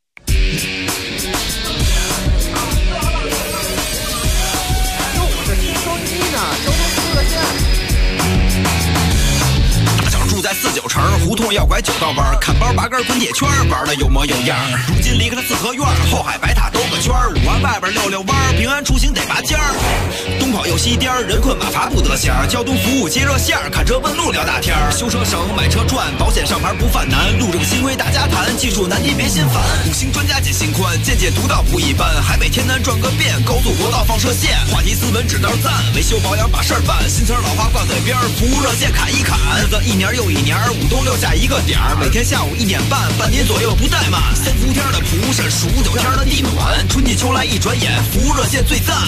[SPEAKER 10] 住在49城，胡同要拐9道弯，看包拔根滚铁圈，玩的有模有样。如今离开了四合院，后海白塔兜个圈，5环外边溜溜弯，平安出行得拔尖儿。东跑又西颠，人困马乏不得闲。交通服务接热线，看车问路聊大天。修车省，买车赚，保险上牌不犯难。路政新规大家谈，技术难题别心烦。5星专家解心宽，见解独到不一般。海北天南转个遍，高速国道放射线。话题斯文指道赞，维修保养把事儿办。新词老话挂嘴边，服务热线侃一侃。日子一年又一年，5东6下一个点儿，每天下午1点半，半年左右不怠慢。3伏天的蒲是数9天的地暖，春季秋来一转眼，服务热线最赞。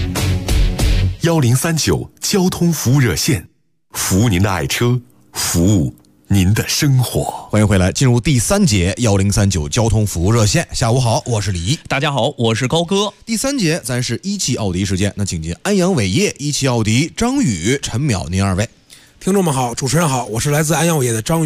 [SPEAKER 4] 1039交通服务热线，服务您的爱车，服务您的生活。
[SPEAKER 11] 欢迎回来，进入第3节1039交通服务热线。下午好，我是李毅。
[SPEAKER 6] 大家好，我是高哥。
[SPEAKER 11] 第3节咱是一汽奥迪时间，那请进安阳伟业一汽奥迪张宇、陈淼您2位。
[SPEAKER 3] 听众们好，主持人好，我是来自安阳伟业的张宇。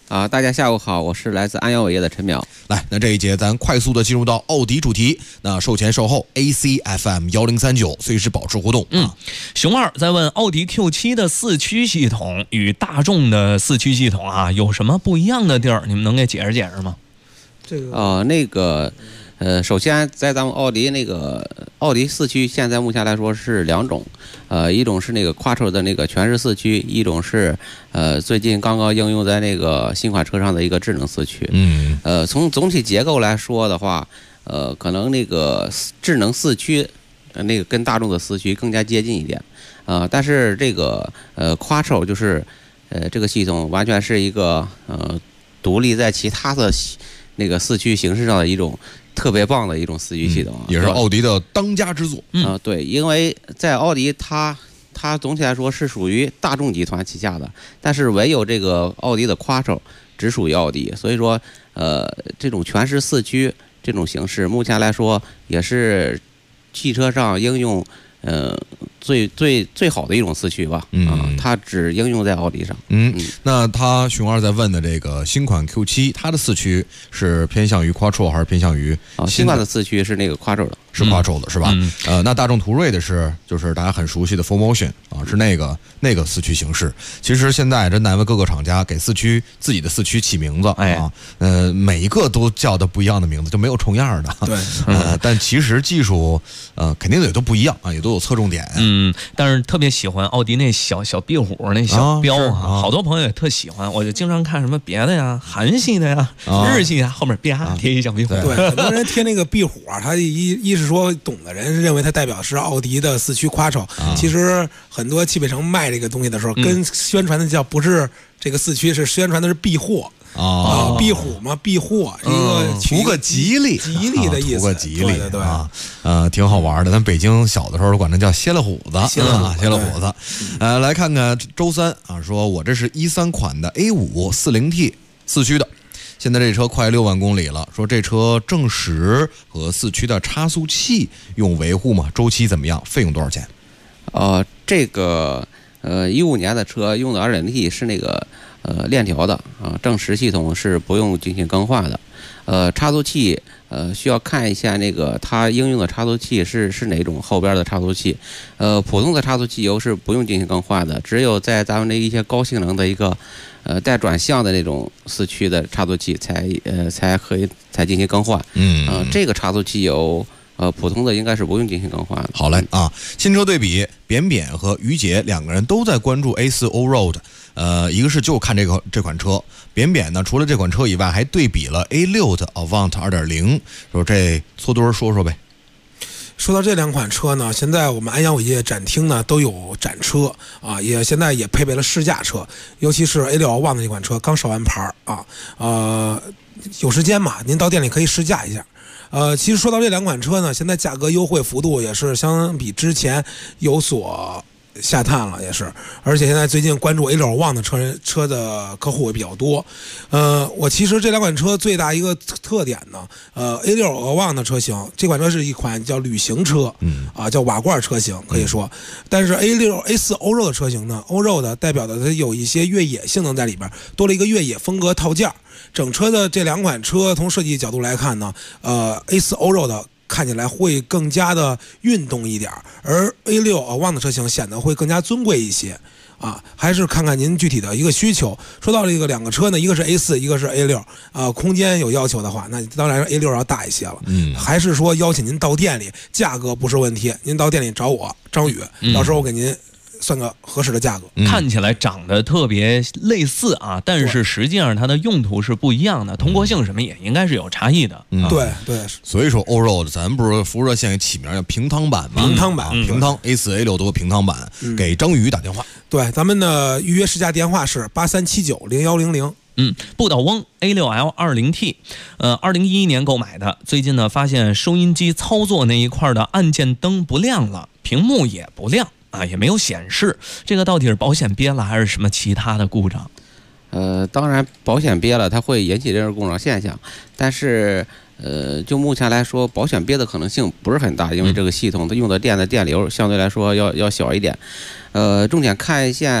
[SPEAKER 3] 大家下午好，我是来自安阳伟业的陈淼。
[SPEAKER 11] 来，那这一节咱快速的进入到奥迪主题。那售前售后 ACFM 1039，随时保持互动。
[SPEAKER 6] 熊二在问奥迪 Q7 的4驱系统与大众的4驱系统啊有什么不一样的地儿？你们能给解释解释吗？
[SPEAKER 25] 这个
[SPEAKER 3] 首先在咱们奥迪奥迪4驱，现在目前来说是2种，一种是那个 Quattro 的那个全时4驱，一种是最近刚刚应用在那个新款车上的一个智能4驱。从总体结构来说的话，可能那个智能4驱那个跟大众的4驱更加接近一点，但是这个Quattro 就是这个系统完全是一个独立在其他的那个4驱形式上的一种特别棒的一种4驱系统，
[SPEAKER 11] 也是奥迪的当家之作。
[SPEAKER 3] 对，因为在奥迪它总体来说是属于大众集团旗下的，但是唯有这个奥迪的 Quattro 只属于奥迪，所以说这种全时4驱这种形式，目前来说也是汽车上应用最好的一种4驱吧。它只应用在奥迪上。
[SPEAKER 11] 那熊二在问的这个新款 Q7，它的4驱是偏向于 Quattro 还是偏向于
[SPEAKER 3] 新款的4驱是那个 Quattro 的，
[SPEAKER 11] 是 Quattro 的是吧？那大众途锐的就是大家很熟悉的 4Motion 啊，是那个4驱形式。其实现在真难为各个厂家给自己的4驱起名字啊，每一个都叫的不一样的名字，就没有重样的。
[SPEAKER 25] 对，
[SPEAKER 11] 但其实技术肯定也都不一样啊，也都有侧重点。
[SPEAKER 6] 但是特别喜欢奥迪那小壁虎那小标啊，好多朋友也特喜欢，我就经常看什么别的呀，韩系的呀、日系的后面啪贴一小壁虎。
[SPEAKER 5] 对，很多人贴那个壁虎啊，他一是说懂的人认为它代表是奥迪的4驱 Quattro，其实很多汽配城卖这个东西的时候，跟宣传的不是这个4驱，是宣传的是避祸。壁虎嘛，避祸，一个
[SPEAKER 11] 图个吉利
[SPEAKER 5] 的意思，
[SPEAKER 11] 图个吉利，
[SPEAKER 5] 对
[SPEAKER 11] 啊，挺好玩的。咱北京小的时候管它叫歇了虎子，歇了虎子。来看看周三啊，说我这是13款的 A5 40T 4驱的，现在这车快6万公里了，说这车正时和4驱的差速器用维护吗？周期怎么样？费用多少钱？
[SPEAKER 3] 这个15年的车用的 2.0T 是那个链条的啊，正时系统是不用进行更换的。差速器需要看一下那个它应用的差速器是哪种后边的差速器。普通的差速器油是不用进行更换的，只有在咱们的一些高性能的一个带转向的那种4驱的差速器才进行更换。这个差速器油普通的应该是不用进行更换的。
[SPEAKER 11] 好嘞啊，新车对比，扁扁和于姐两个人都在关注 A4 Allroad。一个是就看这款车，扁扁呢除了这款车以外，还对比了 A6 的 Avant 2.0， 说这搓堆说说呗。
[SPEAKER 5] 说到这2款车呢，现在我们安阳伟业展厅呢都有展车啊，现在也配备了试驾车，尤其是 A6 Avant 的这款车刚上完牌啊，有时间嘛，您到店里可以试驾一下。其实说到这2款车呢，现在价格优惠幅度也是相比之前有所下探了，也是，而且现在最近关注 A6 Avant 的车的客户也比较多。我其实这2款车最大一个特点呢，A6 Avant 的车型，这款车是一款叫旅行车，叫瓦罐车型可以说，但是 A4 Allroad 的车型呢，Allroad 代表的它有一些越野性能在里边，多了一个越野风格套件。整车的这2款车从设计角度来看呢，A4 Allroad看起来会更加的运动一点，而 A6 Avant 的车型显得会更加尊贵一些啊，还是看看您具体的一个需求。说到这个2个车呢，一个是 A4， 一个是 A6，空间有要求的话，那当然 A6 要大一些了。还是说邀请您到店里，价格不是问题，您到店里找我张宇，到时候我给您算个合适的价格。
[SPEAKER 6] 看起来长得特别类似啊，但是实际上它的用途是不一样的，通过性什么也应该是有差异的。
[SPEAKER 5] 对，
[SPEAKER 11] 所以说 Allroad 咱不是福热线起名叫平汤版吗？平汤 A4 A6 都有平汤版。给张宇打电话。
[SPEAKER 5] 对，咱们的预约试驾电话是83790100。
[SPEAKER 6] 不倒翁 A6L 20T， 2011年购买的，最近呢发现收音机操作那一块的按键灯不亮了，屏幕也不亮啊，也没有显示，这个到底是保险憋了还是什么其他的故障？
[SPEAKER 3] 当然保险憋了它会引起这种故障现象，但是就目前来说，保险憋的可能性不是很大，因为这个系统它用的电的电流相对来说要小一点。重点看一下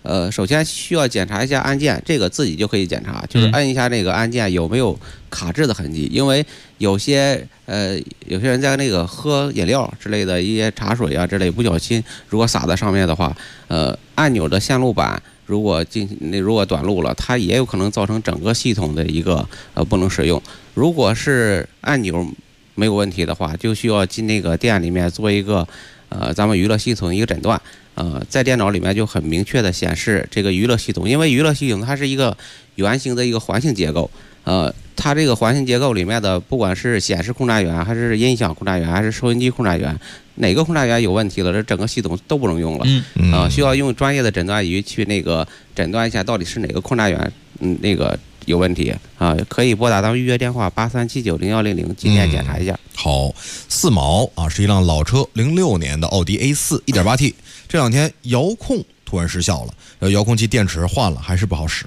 [SPEAKER 3] 首先需要检查一下按键，这个自己就可以检查，就是按一下那个按键有没有卡滞的痕迹，因为有些人在那个喝饮料之类的一些茶水啊之类不小心如果洒在上面的话，按钮的线路板如果短路了，它也有可能造成整个系统的一个不能使用。如果是按钮没有问题的话，就需要进那个店里面做一个咱们娱乐系统的一个诊断。在电脑里面就很明确的显示这个娱乐系统，因为娱乐系统它是一个圆形的一个环形结构，它这个环形结构里面的不管是显示控制员还是音响控制员还是收音机控制员，哪个控制员有问题了，这整个系统都不能用了。需要用专业的诊断仪去那个诊断一下到底是哪个控制员那个有问题啊，可以拨打咱们预约电话83790100进店检查一下。
[SPEAKER 11] 好，4毛啊，是一辆老车，06年的奥迪 A4 1.8T， 这两天遥控突然失效了，遥控器电池换了还是不好使。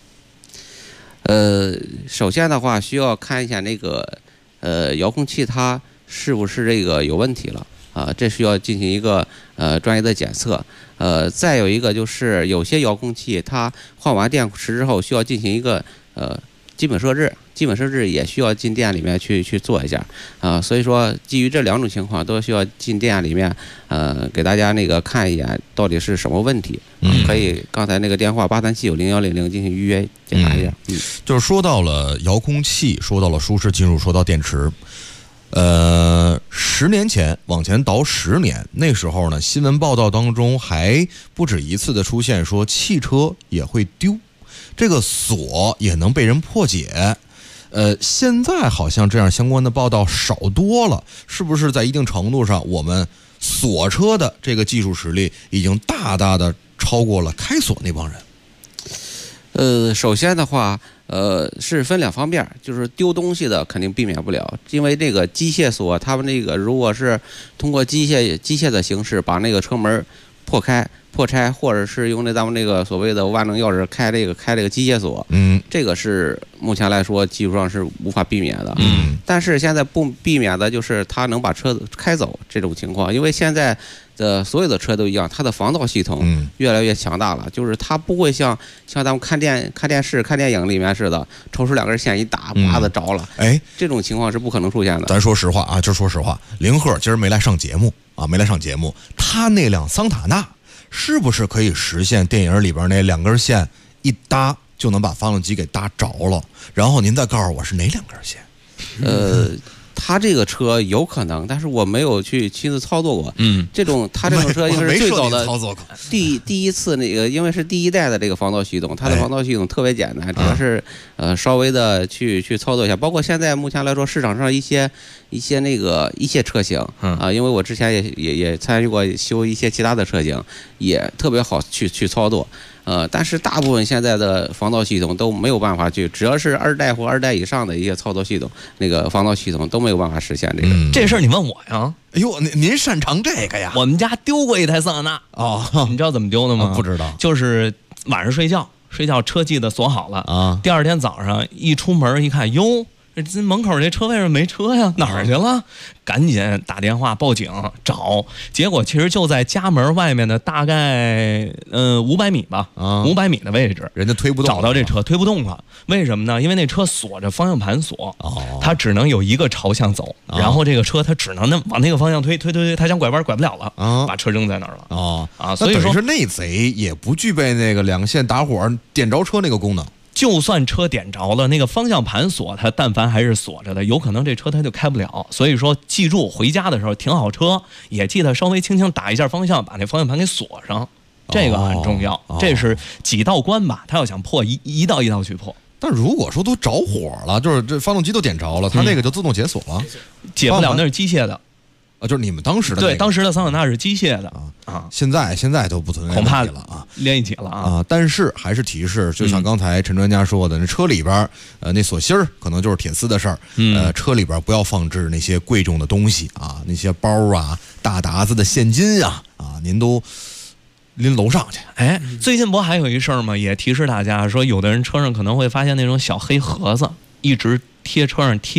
[SPEAKER 3] 首先的话需要看一下那个遥控器它是不是这个有问题了啊，这需要进行一个专业的检测。再有一个就是有些遥控器它换完电池之后需要进行一个基本设置也需要进店里面去做一下啊，所以说基于这两种情况都需要进店里面给大家那个看一眼到底是什么问题。可以刚才那个电话83790100进行预约检查一下。
[SPEAKER 11] 就是说到了遥控器，说到了舒适进入，说到电池。10年前往前倒10年，那时候呢，新闻报道当中还不止一次的出现说汽车也会丢，这个锁也能被人破解。现在好像这样相关的报道少多了，是不是在一定程度上，我们锁车的这个技术实力已经大大的超过了开锁那帮人？
[SPEAKER 3] 首先的话，是分两方面，就是丢东西的肯定避免不了，因为这个机械锁，他们那个如果是通过机械的形式把那个车门破拆，或者是用咱们那个所谓的万能钥匙开这个机械锁，这个是目前来说技术上是无法避免的。但是现在不避免的就是他能把车开走这种情况，因为现在的所有的车都一样，它的防盗系统越来越强大了，就是它不会像咱们看电视看电影里面似的，抽出2根线一打，叭的着了。这种情况是不可能出现的。
[SPEAKER 11] 咱说实话啊，就说实话，凌鹤今儿没来上节目，他那辆桑塔纳是不是可以实现电影里边那2根线一搭就能把发动机给搭着了？然后您再告诉我是哪2根线？
[SPEAKER 3] 他这个车有可能，但是我没有去亲自操作过。他这种车应该是最早的第一次那个，因为是第一代的这个防盗系统，它的防盗系统特别简单，只要是稍微的去操作一下。包括现在目前来说，市场上一些车型啊，因为我之前也参与过修一些其他的车型，也特别好去操作。但是大部分现在的防盗系统都没有办法去，只要是2代或2代以上的一些操作系统，那个防盗系统都没有办法实现这个。
[SPEAKER 6] 这事儿你问我呀？
[SPEAKER 11] 哎呦，您擅长这个呀？
[SPEAKER 6] 我们家丢过一台桑塔纳你知道怎么丢的吗？
[SPEAKER 11] 不知道，
[SPEAKER 6] 就是晚上睡觉车记得锁好了啊，第二天早上一出门一看，哟，这门口这车为什么没车呀？哪儿去了？赶紧打电话报警找，结果其实就在家门外面的大概500米吧，500米的位置，
[SPEAKER 11] 人家推不动，
[SPEAKER 6] 找到这车推不动了。为什么呢？因为那车锁着方向盘锁，它只能有一个朝向走，然后这个车它只能往那个方向推，它想拐弯拐不了了，把车扔在那儿了
[SPEAKER 11] 所以说那贼也不具备那个2个线打火点着车那个功能。
[SPEAKER 6] 就算车点着了，那个方向盘锁它但凡还是锁着的，有可能这车它就开不了。所以说记住回家的时候停好车，也记得稍微轻轻打一下方向，把那方向盘给锁上，这个很重要。这是几道关吧，他要想破一道一道去破。
[SPEAKER 11] 但如果说都着火了，就是这发动机都点着了，它那个就自动解锁了，
[SPEAKER 6] 解不了，那是机械的。
[SPEAKER 11] 就是你们当时的
[SPEAKER 6] 对，当时的桑塔纳是机械的
[SPEAKER 11] 现在都不存在
[SPEAKER 6] 恐怕
[SPEAKER 11] 了啊，
[SPEAKER 6] 连一起了啊。
[SPEAKER 11] 但是还是提示，就像刚才陈专家说的，那车里边那锁芯儿可能就是铁丝的事儿，车里边不要放置那些贵重的东西啊，那些包啊、大沓子的现金啊，您都拎楼上去。
[SPEAKER 6] 最近不还有一事儿吗？也提示大家说，有的人车上可能会发现那种小黑盒子，一直贴车上贴着。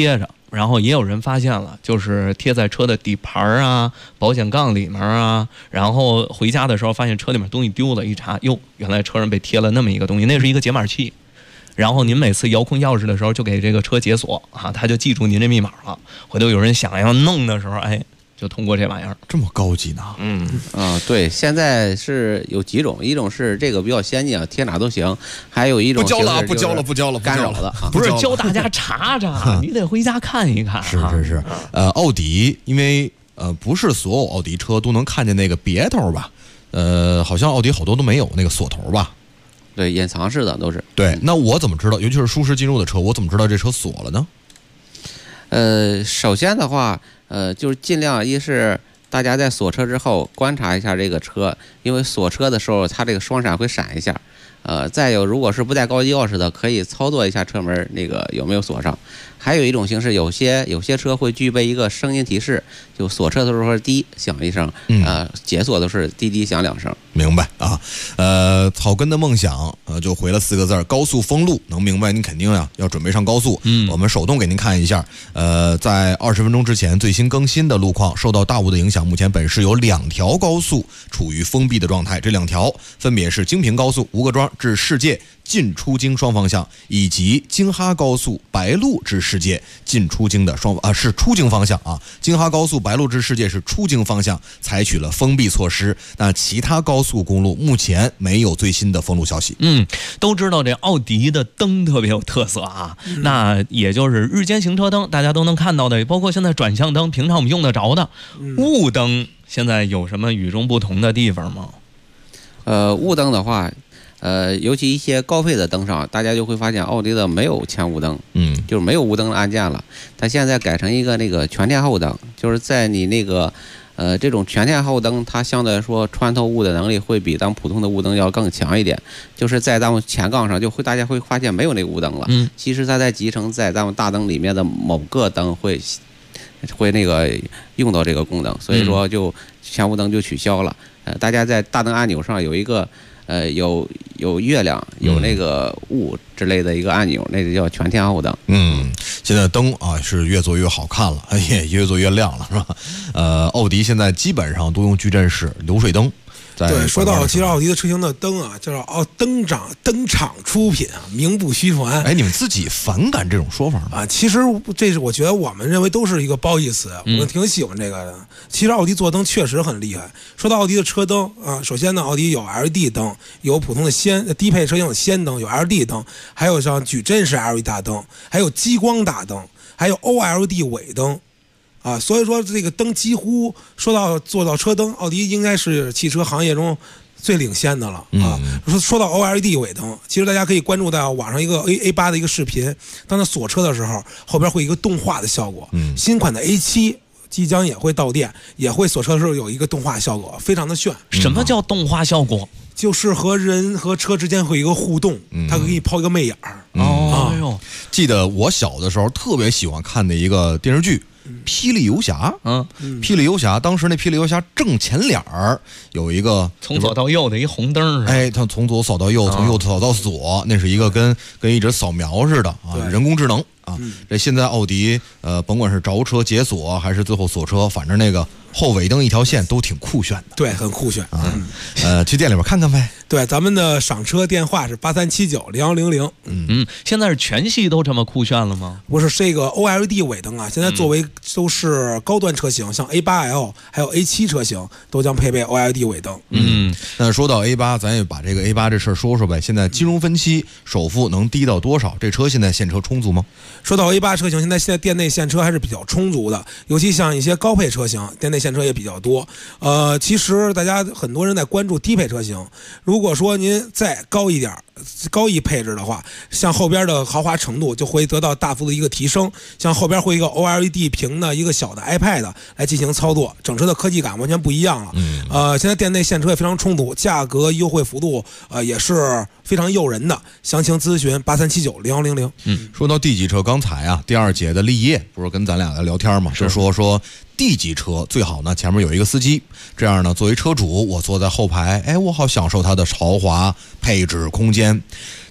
[SPEAKER 6] 然后也有人发现了，就是贴在车的底盘啊、保险杠里面啊，然后回家的时候发现车里面东西丢了，一查，哟，原来车上被贴了那么一个东西，那是一个解码器。然后您每次遥控钥匙的时候，就给这个车解锁啊，他就记住您这密码了。回头有人想要弄的时候，哎，就通过这玩意儿。
[SPEAKER 11] 这么高级呢？
[SPEAKER 3] 对，现在是有几种，一种是这个比较先进啊，贴哪都行；还有一种
[SPEAKER 11] 不教了，
[SPEAKER 3] 干扰的啊，
[SPEAKER 6] 不是教大家查查，你得回家看一看。
[SPEAKER 11] 是。奥迪因为不是所有奥迪车都能看见那个别头吧？好像奥迪好多都没有那个锁头吧？
[SPEAKER 3] 对，隐藏式的都是。
[SPEAKER 11] 对，那我怎么知道？尤其是舒适进入的车，我怎么知道这车锁了呢？
[SPEAKER 3] 首先的话，就是尽量一是大家在锁车之后观察一下这个车，因为锁车的时候它这个双闪会闪一下。再有，如果是不带高级钥匙的，可以操作一下车门那个有没有锁上。还有一种形式，有些车会具备一个声音提示，就锁车的时候滴响一声，解锁都是滴滴响2声。
[SPEAKER 11] 明白啊？草根的梦想就回了4个字：高速封路。能明白，您肯定要准备上高速。我们手动给您看一下。在20分钟之前最新更新的路况，受到大雾的影响，目前本市有2条高速处于封闭的状态。这2条分别是京平高速吴各庄至世界进出京双方向，以及京哈高速白鹿至世界进出京的是出京方向啊。京哈高速白鹿至世界是出京方向，采取了封闭措施。那其他高速公路目前没有最新的封路消息。
[SPEAKER 6] 都知道这奥迪的灯特别有特色啊，那也就是日间行车灯，大家都能看到的，包括现在转向灯，平常我们用得着的。雾灯现在有什么与众不同的地方吗？
[SPEAKER 3] 雾灯的话。尤其一些高配的灯上，大家就会发现奥迪的没有前雾灯，就是没有雾灯的按键了。它现在改成一个那个全天候灯，就是在你那个这种全天候灯，它相对来说穿透雾的能力会比咱们普通的雾灯要更强一点。就是在咱们前杠上，大家会发现没有那个雾灯了。其实它在集成在咱们大灯里面的某个灯会那个用到这个功能，所以说就前雾灯就取消了。大家在大灯按钮上有一个。有月亮，有那个雾之类的一个按钮，那个叫全天候灯。
[SPEAKER 11] 现在灯啊是越做越好看了，也越做越亮了，是吧？奥迪现在基本上都用矩阵式流水灯。
[SPEAKER 5] 对，说到其实奥迪的车型的灯啊，叫灯厂出品啊，名不虚传。
[SPEAKER 11] 哎，你们自己反感这种说法吗？
[SPEAKER 5] 啊，其实这是我觉得我们认为都是一个褒义词，我们挺喜欢这个的。其实奥迪做灯确实很厉害。说到奥迪的车灯啊，首先呢，奥迪有 LED 灯，有普通的低配车型有氙灯，有 LED 灯，还有像矩阵式 LED 大灯，还有激光大灯，还有 OLED 尾灯。所以说这个灯几乎做到车灯，奥迪应该是汽车行业中最领先的了啊。说到 OLED 尾灯，其实大家可以关注到网上一个 A8 的一个视频，当它锁车的时候，后边会有一个动画的效果。新款的 A7 即将也会到店，也会锁车的时候有一个动画效果，非常的炫。
[SPEAKER 6] 什么叫动画效果？
[SPEAKER 5] 就是和人和车之间会有一个互动，它可以抛一个媚眼儿。
[SPEAKER 11] 记得我小的时候特别喜欢看的一个电视剧。霹雳游侠，霹雳游侠，当时那霹雳游侠正前脸有一个
[SPEAKER 6] 从左到右的一红灯，
[SPEAKER 11] 它从左扫到右，从右扫到左，那是一个跟一直扫描似的啊，人工智能啊。这现在奥迪甭管是着车解锁还是最后锁车，反正那个后尾灯一条线都挺酷炫的。
[SPEAKER 5] 对，很酷炫
[SPEAKER 11] 啊。去店里边看看呗。
[SPEAKER 5] 对，咱们的赏车电话是83790100。
[SPEAKER 6] 现在是全系都这么酷炫了吗？
[SPEAKER 5] 不是，这个 OLED 尾灯啊，现在作为都是高端车型，像 A8L 还有 A7 车型都将配备 OLED 尾灯。
[SPEAKER 11] 那说到 A8，咱也把这个 A8 这事儿说说呗。现在金融分期首付能低到多少？这车现在现车充足吗？
[SPEAKER 5] 说到 A8 车型，现在店内现车还是比较充足的，尤其像一些高配车型，店内现车也比较多。其实大家很多人在关注低配车型，如果说您再高一点、高一配置的话，像后边的豪华程度就会得到大幅的一个提升。像后边会一个 OLED 屏的一个小的 iPad 来进行操作，整车的科技感完全不一样了。现在店内现车也非常充足，价格优惠幅度也是非常诱人的。详情咨询83790100。
[SPEAKER 11] 说到 D 级车，刚才啊第2节的立业不是跟咱俩来聊天吗？就说 D 级车最好呢前面有一个司机，这样呢作为车主我坐在后排，我好享受它的豪华配置空间。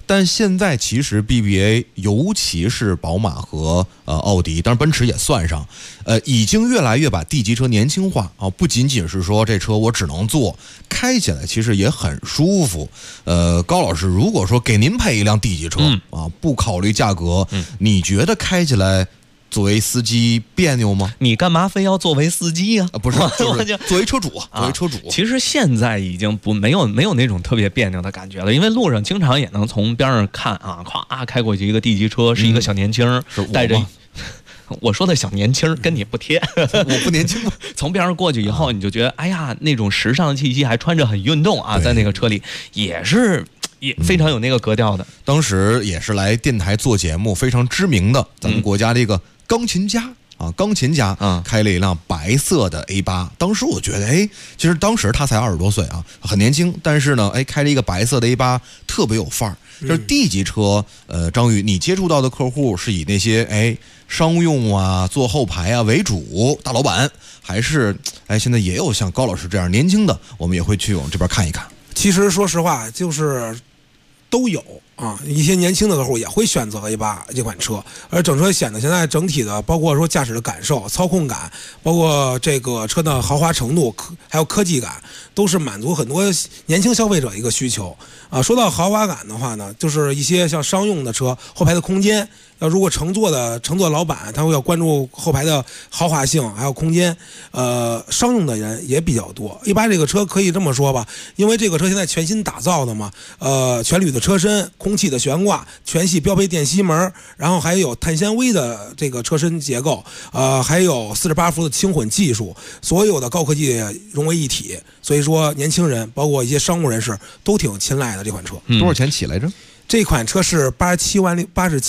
[SPEAKER 11] 但现在其实 BBA， 尤其是宝马和奥迪，当然奔驰也算上，已经越来越把 D 级车年轻化啊，不仅仅是说这车我只能坐，开起来其实也很舒服。高老师，如果说给您配一辆 D 级车啊，不考虑价格，你觉得开起来作为司机别扭吗？
[SPEAKER 6] 你干嘛非要作为司机啊？
[SPEAKER 11] 不是，就是作为车主，作为车主。
[SPEAKER 6] 其实现在已经没有那种特别别扭的感觉了，因为路上经常也能从边上看啊，咵开过去一个 D 级车，是一个小年轻，带着。我说的小年轻跟你不贴，
[SPEAKER 11] 我不年轻吗？
[SPEAKER 6] 从边上过去以后，你就觉得哎呀，那种时尚的气息，还穿着很运动啊，在那个车里也非常有那个格调的。
[SPEAKER 11] 当时也是来电台做节目，非常知名的咱们国家这个钢琴家。钢琴家开了一辆白色的 A8，当时我觉得，其实当时他才20多岁啊，很年轻，但是呢，开了一个白色的 A8，特别有范儿。就是 D 级车，张宇，你接触到的客户是以那些商用啊、坐后排啊为主，大老板，还是现在也有像高老师这样年轻的，我们也会去往这边看一看。
[SPEAKER 5] 其实说实话，就是都有。一些年轻的客户也会选择 A8 这款车，而整车显得现在整体的，包括说驾驶的感受、操控感，包括这个车的豪华程度，还有科技感，都是满足很多年轻消费者一个需求。说到豪华感的话呢，就是一些像商用的车后排的空间，如果乘坐老板他会要关注后排的豪华性还有空间，商用的人也比较多。A8这个车可以这么说吧，因为这个车现在全新打造的嘛，全铝的车身。空气的悬挂，全系标配电吸门，然后还有碳纤维的这个车身结构，还有48伏的轻混技术，所有的高科技融为一体。所以说，年轻人包括一些商务人士都挺青睐的这款车。
[SPEAKER 11] 多少钱起来着？
[SPEAKER 5] 这款车是87万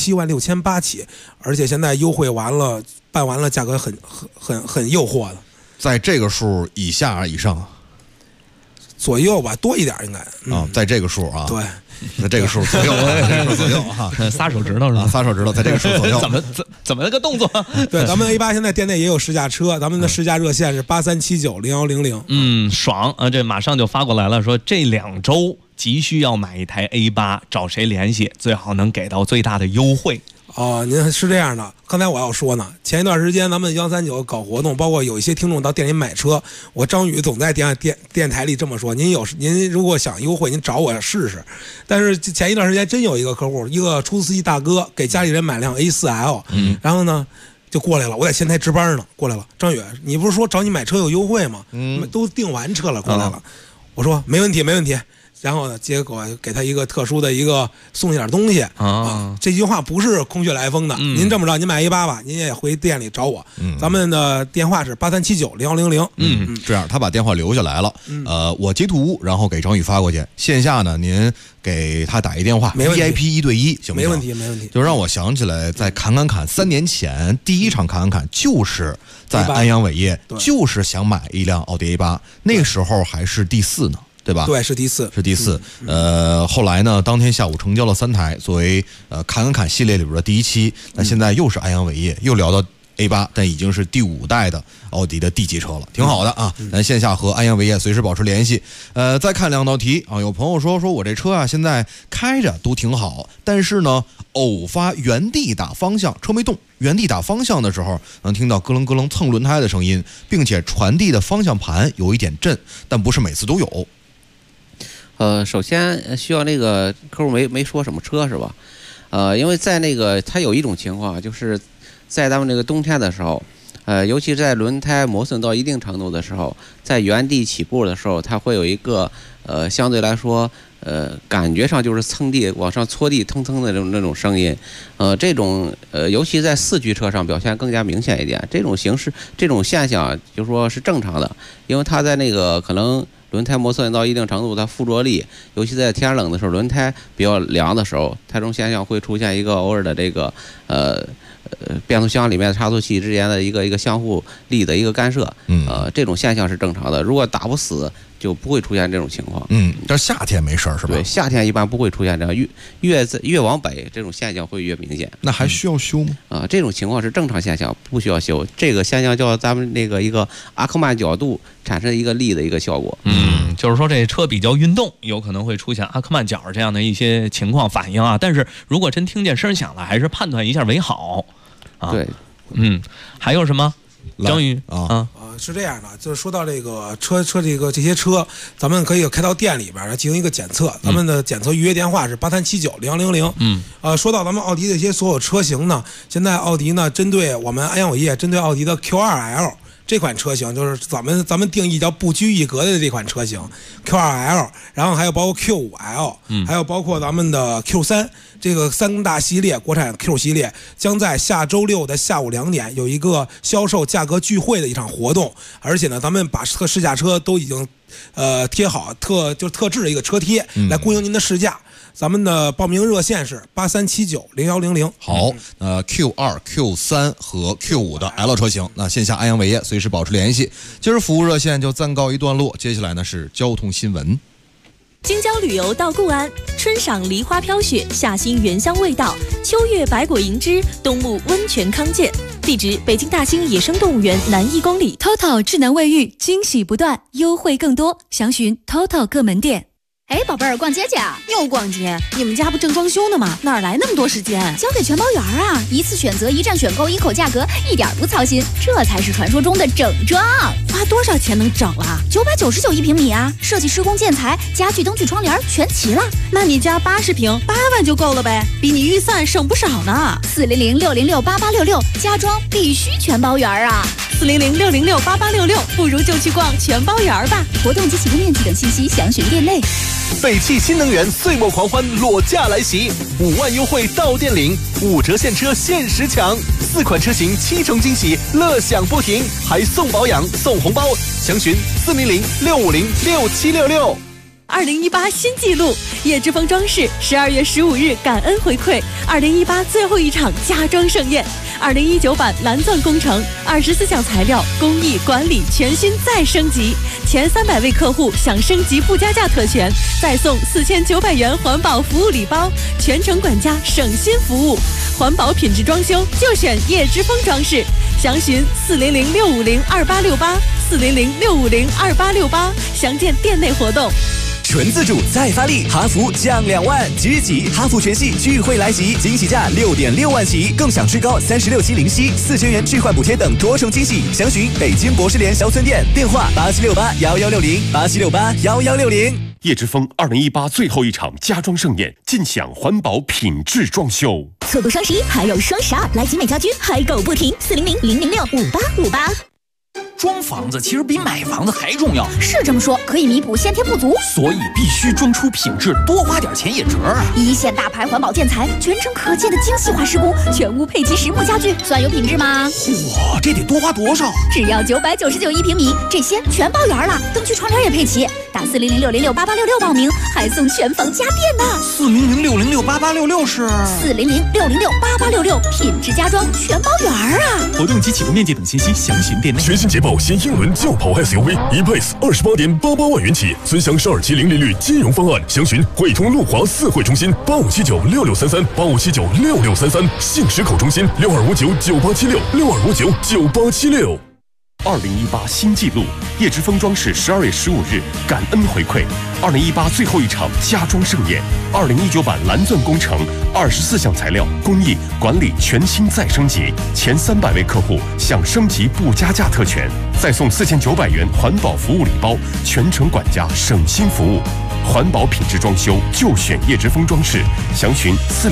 [SPEAKER 5] 6800起，而且现在优惠完了，办完了，价格很诱惑的。
[SPEAKER 11] 在这个数以下以上？
[SPEAKER 5] 左右吧，多一点应该。
[SPEAKER 11] 在这个数啊。
[SPEAKER 5] 对。
[SPEAKER 11] 在这个数左右，左右哈，
[SPEAKER 6] 仨手指头是吧？
[SPEAKER 11] 仨手指头在这个数左右。
[SPEAKER 6] 怎么个动作？
[SPEAKER 5] 对，咱们 A8 现在店内也有试驾车，咱们的试驾热线是83790100。
[SPEAKER 6] 爽啊！这马上就发过来了，说这2周急需要买一台 A8，找谁联系？最好能给到最大的优惠。
[SPEAKER 5] 您是这样的，刚才我要说呢，前一段时间咱们139搞活动，包括有一些听众到店里买车，我张宇总在电台里这么说，您如果想优惠，您找我试试。但是前一段时间真有一个客户，一个出租司机大哥给家里人买辆 A4L，然后呢就过来了，我在前台值班呢，过来了，张宇，你不是说找你买车有优惠吗？都订完车了，过来了。我说没问题。然后呢，结果给他一个特殊的一个送点东西这句话不是空穴来风的。您这么着，您买 A8吧，您也回店里找我。咱们的电话是83790100。
[SPEAKER 11] 这样他把电话留下来了。我截图，然后给张宇发过去。线下呢，您给他打一电话 ，VIP 1对1，行不行？
[SPEAKER 5] 没问题。
[SPEAKER 11] 就让我想起来，在侃3年前第一场侃就是在安阳伟业，就是想买一辆奥迪 A8，那个时候还是第4呢。对吧？
[SPEAKER 5] 对，是第4。
[SPEAKER 11] 后来呢，当天下午成交了3台，作为侃系列里边的第1期。那现在又是安阳伟业，又聊到 A8，但已经是第5代的奥迪的 D 级车了，挺好的啊。咱线下和安阳伟业随时保持联系。再看2道题啊，有朋友说我这车啊，现在开着都挺好，但是呢，偶发原地打方向，车没动。原地打方向的时候，能听到咯楞咯楞蹭轮胎的声音，并且传递的方向盘有一点震，但不是每次都有。
[SPEAKER 3] 首先需要那个客户没说什么车是吧？因为在那个它有一种情况，就是在咱们这个冬天的时候，尤其是在轮胎磨损到一定程度的时候，在原地起步的时候，它会有一个相对来说感觉上就是蹭地往上搓地腾腾的那种声音，这种尤其在4驱车上表现更加明显一点。这种现象就说是正常的，因为它在那个可能轮胎磨损到一定程度，它附着力，尤其在天冷的时候，轮胎比较凉的时候，它这种现象会出现一个偶尔的这个变速箱里面的差速器之间的一个相互力的一个干涉，这种现象是正常的。如果打不死， 就不会出现这种情况。
[SPEAKER 11] 但夏天没事儿是吧？
[SPEAKER 3] 对，夏天一般不会出现这样，越往北这种现象会越明显。
[SPEAKER 11] 那还需要修吗？
[SPEAKER 3] 这种情况是正常现象，不需要修。这个现象叫咱们那个一个阿克曼角度产生一个力的一个效果。
[SPEAKER 6] 就是说这车比较运动，有可能会出现阿克曼角这样的一些情况反应啊。但是如果真听见声响了，还是判断一下为好。
[SPEAKER 3] 对，
[SPEAKER 6] 还有什么？张宇
[SPEAKER 5] 是这样的，就是说到这个这些车，咱们可以开到店里边来进行一个检测。咱们的检测预约电话是83790100。说到咱们奥迪的一些所有车型呢，现在奥迪呢针对我们安阳伟业针对奥迪的 Q2L。这款车型就是咱们定义叫不拘一格的这款车型 Q2L， 然后还有包括 Q5L，还有包括咱们的 Q3，这个3大系列国产 Q 系列将在下周6的下午2点有一个销售价格聚会的一场活动，而且呢，咱们把试驾车都已经贴好特制的一个车贴来供应您的试驾。咱们的报名热线是83790100。
[SPEAKER 11] 好，Q2、Q3 和 Q5 的 L 车型，那线下安阳伟业随时保持联系。今儿服务热线就暂告一段落，接下来呢是交通新闻。
[SPEAKER 2] 京郊旅游到固安，春赏梨花飘雪，夏欣原香味道，秋月百果银枝，冬沐温泉康健。地址：北京大兴野生动物园南1公里。
[SPEAKER 7] TOTO 智能卫浴，惊喜不断，优惠更多，详询 TOTO 各门店。
[SPEAKER 15] 哎，宝贝儿，逛街去啊？
[SPEAKER 9] 又逛街？你们家不正装修呢吗？哪来那么多时间？
[SPEAKER 15] 交给全包园啊！一次选择，一站选购，一口价格，一点不操心，这才是传说中的整装。
[SPEAKER 9] 花多少钱能整了
[SPEAKER 15] ？999一平米啊！设计、施工、建材、家具、灯具、窗帘全齐了。
[SPEAKER 9] 那你家80平8万就够了呗，比你预算省不少呢。
[SPEAKER 15] 400-606-8866，家装必须全包园啊
[SPEAKER 9] ！400-606-8866，不如就去逛全包园吧。
[SPEAKER 15] 活动及起步面积等信息详询店内。
[SPEAKER 16] 北汽新能源岁末狂欢裸驾来袭，5万优惠到店领，5折现车限时抢，4款车型7重惊喜，乐享不停，还送保养送红包，详询400-650-6766。
[SPEAKER 9] 2018新纪录，叶之峰装饰12月15日感恩回馈2018最后一场家装盛宴，2019版蓝钻工程24项材料工艺管理全新再升级，前300位客户享升级不加价特权，再送4900元环保服务礼包，全程管家省心服务，环保品质装修就选叶之峰装饰，详询400-650-2868，400-650-2868，详见店内活动。
[SPEAKER 16] 纯自主再发力，哈弗降2万，即起哈弗全系聚会来袭，惊喜价6.6万起，更享最高36期零息，4000元置换补贴等多重惊喜。详询北京博士联销村店，电话8768-1160，8768-1160。
[SPEAKER 4] 叶之峰2018最后一场家装盛宴，尽享环保品质装修。
[SPEAKER 15] 错过双11还有双12，来集美家居嗨购不停，400-006-5858。
[SPEAKER 14] 装房子其实比买房子还重要，
[SPEAKER 15] 是这么说，可以弥补先天不足，
[SPEAKER 14] 所以必须装出品质，多花点钱也值啊！
[SPEAKER 15] 一线大牌环保建材，全程可见的精细化施工，全屋配齐实木家具，算有品质吗？
[SPEAKER 14] 哇，这得多花多少？
[SPEAKER 15] 只要999一平米，这些全包圆了，灯具窗帘也配齐。打400-606-8866报名，还送全房家电呢。
[SPEAKER 14] 400-606-8866是
[SPEAKER 15] 400-606-8866，品质家装全包圆啊！
[SPEAKER 27] 活动及起步面积等信息详询店内。
[SPEAKER 4] 全新捷豹新英伦轿跑 SUV E-Pace 28.88万元起，尊享12期零利率金融方案，详询汇通路华4汇中心85796633，85796633，信实口中心62599876，62599876。2018新纪录，叶之峰装饰12月15日感恩回馈2018最后一场家装盛宴，2019版蓝钻工程24项材料工艺管理全新再升级，前300位客户享升级不加价特权，再送4900元环保服务礼包，全程管家省心服务。环保品质装修就选叶之峰装饰，详询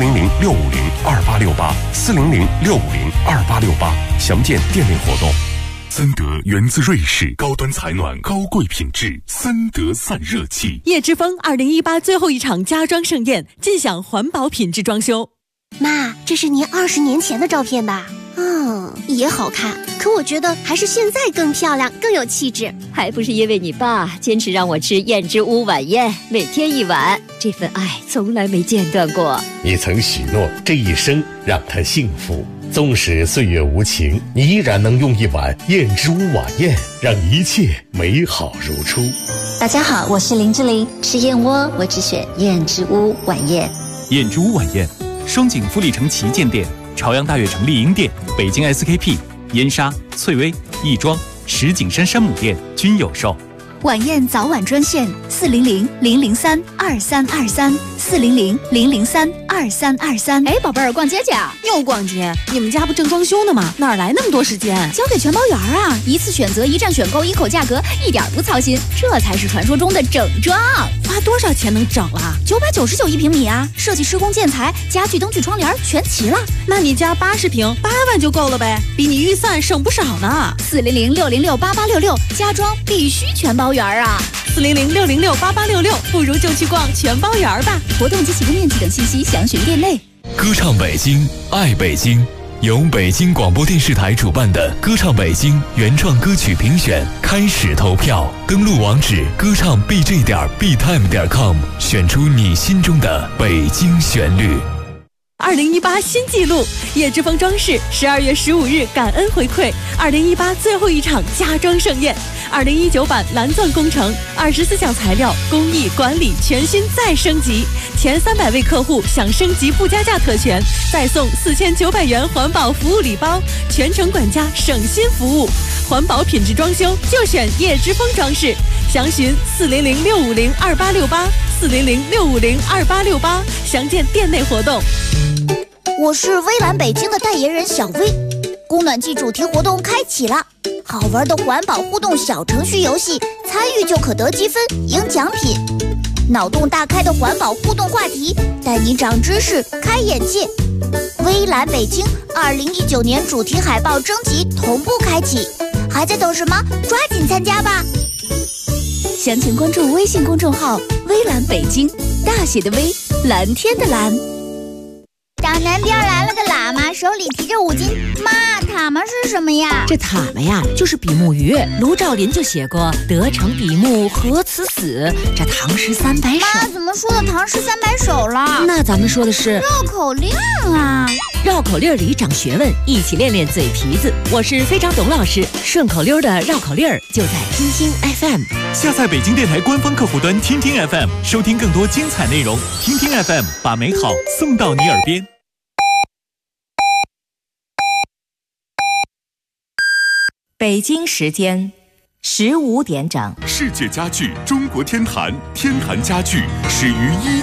[SPEAKER 4] 400-650-2868，400-650-2868，详见店内活动。 森德源自瑞士，高端采暖，高贵品质，森德散热器。
[SPEAKER 9] 叶之峰2018最后一场家装盛宴，尽享环保品质装修。
[SPEAKER 17] 妈，这是您20年前的照片吧？也好看，可我觉得还是现在更漂亮，更有气质。
[SPEAKER 21] 还不是因为你爸坚持让我吃燕之屋晚宴，每天1碗，这份爱从来没间断过。
[SPEAKER 22] 你曾许诺这一生让他幸福，
[SPEAKER 12] 纵使岁月无情，你依然能用一碗燕之屋晚宴，让一切美好如初。
[SPEAKER 13] 大家好，我是林志玲，吃燕窝我只选燕之屋晚宴。
[SPEAKER 14] 燕之屋晚宴，双井富力城旗舰店、朝阳大悦城丽婴店、北京 SKP、燕莎、翠微、亦庄、石景山山姆店均有售。
[SPEAKER 15] 晚宴早晚专线400-003-2323，400-003-2323。
[SPEAKER 9] 哎，宝贝儿，逛街去啊？又逛街？你们家不正装修呢吗？哪来那么多时间？
[SPEAKER 15] 交给全包园啊！一次选择，一站选购，一口价格，一点不操心，这才是传说中的整装。
[SPEAKER 9] 花多少钱能整了
[SPEAKER 15] ？999一平米啊！设计、施工、建材、家具、灯具、窗帘全齐了。
[SPEAKER 9] 那你家80平，8万就够了呗，比你预算省不少呢。
[SPEAKER 15] 400-606-8866，家装必须全包园啊
[SPEAKER 9] ！400-606-8866，不如就去逛全包园吧。
[SPEAKER 15] 活动及起步面积等信息详询店内。
[SPEAKER 27] 歌唱北京，爱北京，由北京广播电视台主办的歌唱北京原创歌曲评选开始投票，登录网址歌唱 bj.btime.com， 选出你心中的北京旋律。
[SPEAKER 9] 2018新纪录，叶之峰装饰12月15日感恩回馈2018最后一场家装盛宴，2019版蓝钻工程24项材料工艺管理全新再升级，前300位客户享升级附加价特权，再送4900元环保服务礼包，全程管家省心服务，环保品质装修就选叶之峰装饰，详询400-650-2868，400-650-2868，详见店内活动。
[SPEAKER 15] 我是微蓝北京的代言人小薇，供暖季主题活动开启了，好玩的环保互动小程序游戏，参与就可得积分赢奖品，脑洞大开的环保互动话题，带你长知识开眼界。微蓝北京2019年主题海报征集同步开启，还在等什么？抓紧参加吧！详情关注微信公众号微蓝北京，大写的微，蓝天的蓝。
[SPEAKER 17] 长南边来了个喇嘛，手里提着5斤。妈，塔嘛是什么呀？
[SPEAKER 1] 这塔嘛呀，就是比目鱼。卢照邻就写过“得偿比目何辞死”，这唐诗300首。
[SPEAKER 17] 妈，怎么说的唐诗300首了？
[SPEAKER 1] 那咱们说的是
[SPEAKER 17] 绕口令啊！
[SPEAKER 1] 绕口令里长学问，一起练练嘴皮子。我是非常董老师，顺口溜的绕口令就在听听 FM。
[SPEAKER 14] 下载北京电台官方客户端听听 FM， 收听更多精彩内容。听听 FM， 把美好送到你耳边。
[SPEAKER 2] 北京时间15点整。
[SPEAKER 4] 世界家具中国天坛，天坛家具始于